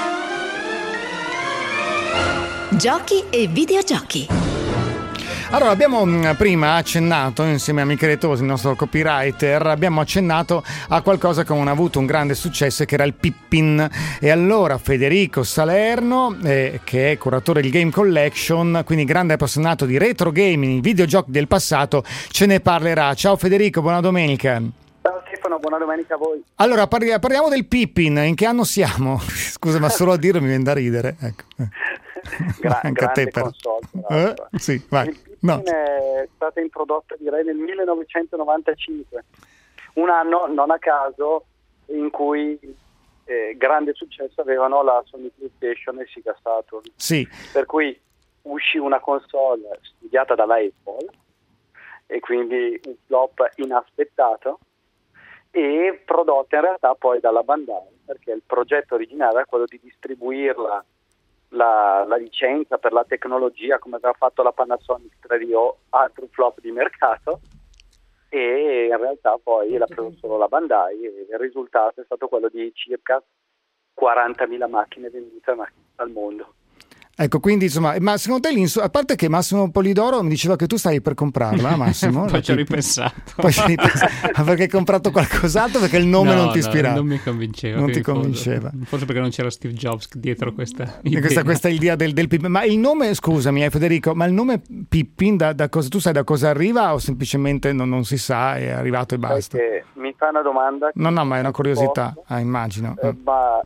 Giochi e videogiochi. Allora, abbiamo mh, prima accennato, insieme a Michele Tosi, il nostro copywriter, abbiamo accennato a qualcosa che non ha avuto un grande successo, che era il Pippin. E allora Federico Salerno, eh, che è curatore del Game Collection, quindi grande appassionato di retro gaming, videogiochi del passato, ce ne parlerà. Ciao Federico, buona domenica. Ciao Stefano, buona domenica a voi. Allora, parli- parliamo del Pippin. In che anno siamo? Scusa, ma solo a dirlo mi viene da ridere. Ecco. Gra- Anche a te, grande però. console, Eh? Sì, vai. Il Pippin No. è stata introdotta direi nel millenovecentonovantacinque, un anno non a caso in cui eh, grande successo avevano la Sony PlayStation e il Sega Saturn. Sì. Per cui uscì una console studiata dalla Apple e quindi un flop inaspettato, e prodotta in realtà poi dalla Bandai, perché il progetto originale era quello di distribuirla La, la licenza per la tecnologia come aveva fatto la Panasonic tre D O, altro flop di mercato, e in realtà poi l'ha preso solo la Bandai, e il risultato è stato quello di circa quarantamila macchine vendute al mondo. Ecco, quindi insomma, ma secondo te, l'insu- a parte che Massimo Polidoro mi diceva che tu stavi per comprarla, Massimo? Poi ci ho ripensato. Poi ci ho ripensato. Ma perché hai comprato qualcos'altro? Perché il nome no, non ti no, ispirava? non mi convinceva. Non ti fondo. convinceva. Forse perché non c'era Steve Jobs dietro questa E idea. Questa, questa è l'idea del, del Pippin. Ma il nome, scusami eh, Federico, ma il nome Pippin da, da cosa, tu sai da cosa arriva, o semplicemente non, non si sa, è arrivato e basta? Perché mi fa una domanda. No, no, ma è una curiosità, ah, immagino. Eh, ma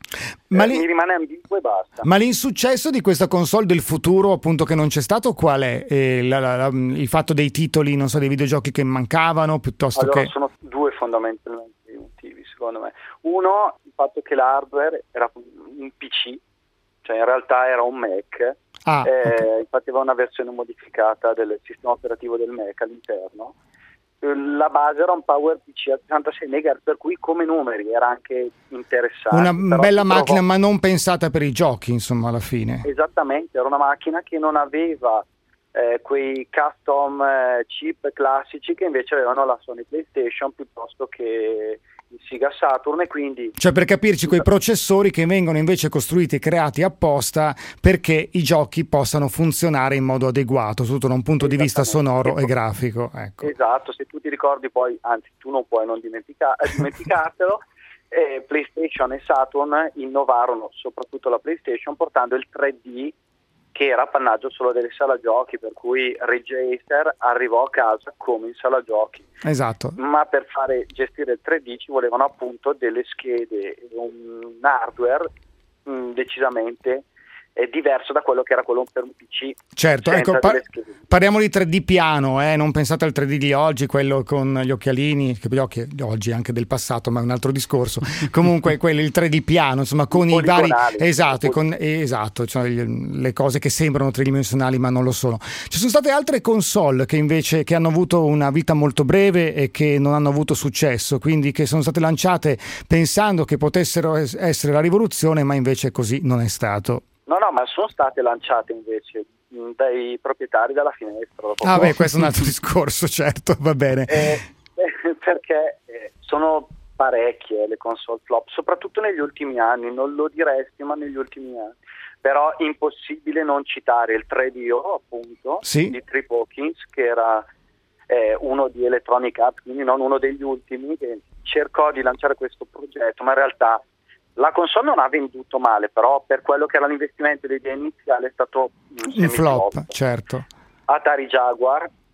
Ma eh, lì- mi rimane ambiguo e basta. Ma l'insuccesso di questa console del futuro, appunto, che non c'è stato, qual è? Eh, la- la- la- il fatto dei titoli, non so, dei videogiochi che mancavano, piuttosto Allora, che... sono due fondamentalmente i motivi, secondo me. Uno, il fatto che l'hardware era un P C, cioè in realtà era un Mac, Ah, eh, ok. infatti aveva una versione modificata del sistema operativo del Mac all'interno. Eh, La base era un PowerPC a sessantasei megahertz, per cui come numeri era anche interessante. Una però bella si macchina, trovò- ma non pensata per i giochi, insomma, alla fine. Esattamente, era una macchina che non aveva eh, quei custom eh, chip classici che invece avevano la Sony PlayStation piuttosto che il Sega Saturn, e quindi Cioè, per capirci, quei processori che vengono invece costruiti e creati apposta perché i giochi possano funzionare in modo adeguato, soprattutto da un punto di vista sonoro e grafico. Ecco. esatto, se tu ti ricordi poi, anzi tu non puoi non dimentica- eh, dimenticartelo, eh, PlayStation e Saturn innovarono, soprattutto la PlayStation, portando il tre D, che era appannaggio solo delle sala giochi, per cui Ridge Racer arrivò a casa come in sala giochi. Esatto. Ma per fare gestire il tre D ci volevano appunto delle schede e un hardware mh, decisamente eh, diverso da quello che era quello per un P C. Certo, senza ecco, par- delle schede. parliamo di tre D piano, eh? Non pensate al tre D di oggi, quello con gli occhialini, che gli occhi di oggi anche del passato, ma è un altro discorso. Comunque quello, il tre D piano, insomma, con i vari... Poligonali. Esatto, e con, esatto, cioè gli- le cose che sembrano tridimensionali ma non lo sono. Ci sono state altre console che invece che hanno avuto una vita molto breve e che non hanno avuto successo, quindi che sono state lanciate pensando che potessero es- essere la rivoluzione, ma invece così non è stato. No, no, ma sono state lanciate invece mh, dai proprietari dalla finestra. dopo Ah poco. beh, questo è un altro discorso, certo, va bene. Eh, eh, perché eh, sono parecchie le console flop, soprattutto negli ultimi anni, non lo diresti, ma negli ultimi anni. Però impossibile non citare il tre D O, appunto, Sì. di Trip Hawkins, che era eh, uno di Electronic Arts, quindi non uno degli ultimi, che cercò di lanciare questo progetto, ma in realtà la console non ha venduto male, però per quello che era l'investimento dell'idea iniziale è stato un Un flop, semiflop. certo. Atari Jaguar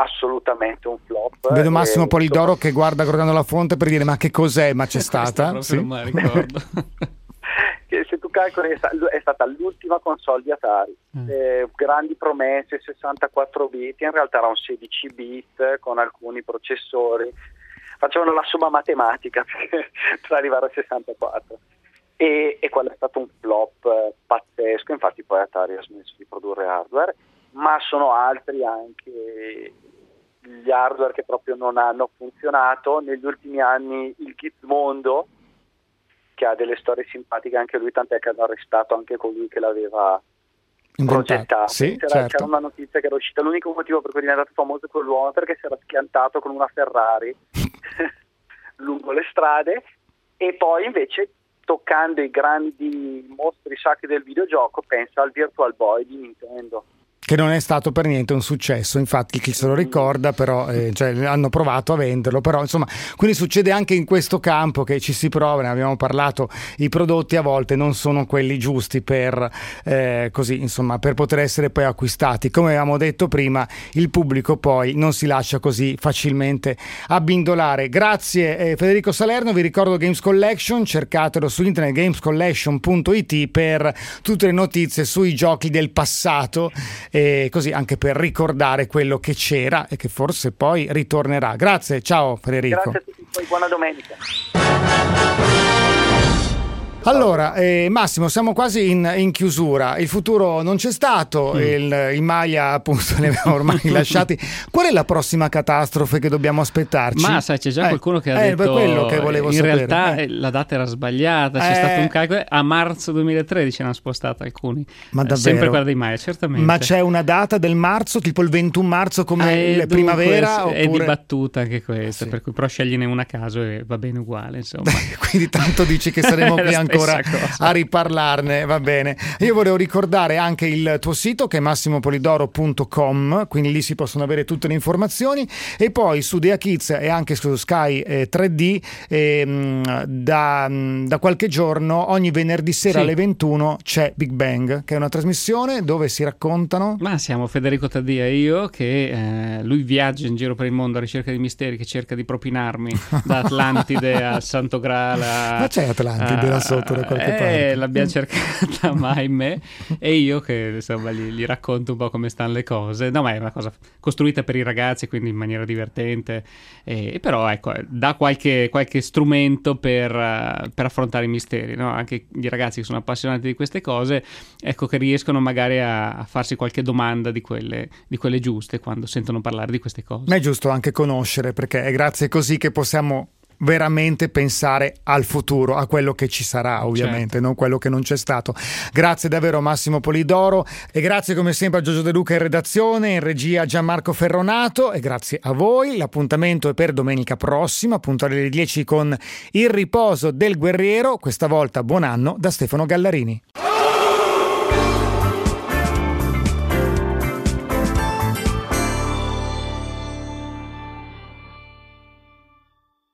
assolutamente un flop. Vedo Massimo e, Polidoro insomma, che guarda guardando la fonte per dire ma che cos'è, ma c'è stata? Sì. Non me la ricordo. Che se tu calcoli è stata l'ultima console di Atari, mm. eh, grandi promesse, sessantaquattro bit, in realtà era un sedici bit con alcuni processori, facevano la somma matematica per, per arrivare a sessantaquattro e, e quello è stato un flop eh, pazzesco. Infatti poi Atari ha smesso di produrre hardware, ma sono altri anche gli hardware che proprio non hanno funzionato. Negli ultimi anni il Gizmondo, che ha delle storie simpatiche anche lui, tant'è che hanno arrestato anche colui che l'aveva progettato. Sì, c'era, certo. c'era una notizia che era uscita, l'unico motivo per cui è diventato famoso quell'uomo è perché si era schiantato con una Ferrari lungo le strade. E poi invece, toccando i grandi mostri sacri del videogioco, pensa al Virtual Boy di Nintendo, che non è stato per niente un successo, infatti chi se lo ricorda, però eh, cioè, hanno provato a venderlo, però insomma, quindi succede anche in questo campo che ci si prova, ne abbiamo parlato, i prodotti a volte non sono quelli giusti per eh, così, insomma, per poter essere poi acquistati. Come avevamo detto prima, il pubblico poi non si lascia così facilmente abbindolare. Grazie eh, Federico Salerno, vi ricordo Games Collection, cercatelo su internet games collection punto it per tutte le notizie sui giochi del passato, e così anche per ricordare quello che c'era e che forse poi ritornerà. Grazie, ciao Federico. Grazie a tutti, poi buona domenica. Allora, eh, Massimo, siamo quasi in, in chiusura. Il futuro non c'è stato, mm. il, il Maya appunto li abbiamo ormai lasciati. Qual è la prossima catastrofe che dobbiamo aspettarci? Ma sai, c'è già eh, qualcuno che ha eh, detto quello che volevo in sapere. realtà eh. la data era sbagliata, c'è eh. stato un calcolo, a marzo duemilatredici hanno spostato alcuni. Ma davvero? Sempre quella dei Maya, certamente. Ma c'è una data del marzo, tipo il ventuno marzo come eh, primavera? Dunque, è oppure... dibattuta anche questa, sì. per cui però scegliene una a caso e va bene uguale, insomma. Quindi tanto dici che saremo qui ancora a riparlarne, va bene. Io volevo ricordare anche il tuo sito che è massimo polidoro punto com, quindi lì si possono avere tutte le informazioni, e poi su Dea Kids e anche su Sky eh, tre D eh, da, da qualche giorno ogni venerdì sera sì. alle ventuno c'è Big Bang, che è una trasmissione dove si raccontano, ma siamo Federico Taddia e io che eh, lui viaggia in giro per il mondo a ricerca di misteri, che cerca di propinarmi da Atlantide a Santo Graal a, ma c'è Atlantide là sotto da qualche eh, parte? L'abbiamo cercata, ma ahimè, e io che insomma gli, gli racconto un po' come stanno le cose. No, ma è una cosa costruita per i ragazzi, quindi in maniera divertente, e, e però ecco, dà qualche, qualche strumento per, uh, per affrontare i misteri, no? Anche i ragazzi che sono appassionati di queste cose, ecco, che riescono magari a, a farsi qualche domanda di quelle, di quelle giuste quando sentono parlare di queste cose. Ma è giusto anche conoscere, perché è grazie così che possiamo veramente pensare al futuro, a quello che ci sarà, ovviamente, certo. non quello che non c'è stato. Grazie davvero Massimo Polidoro, e grazie come sempre a Giorgio De Luca in redazione, in regia Gianmarco Ferronato, e grazie a voi. L'appuntamento è per domenica prossima, appunto alle dieci, con Il riposo del guerriero. Questa volta buon anno da Stefano Gallarini.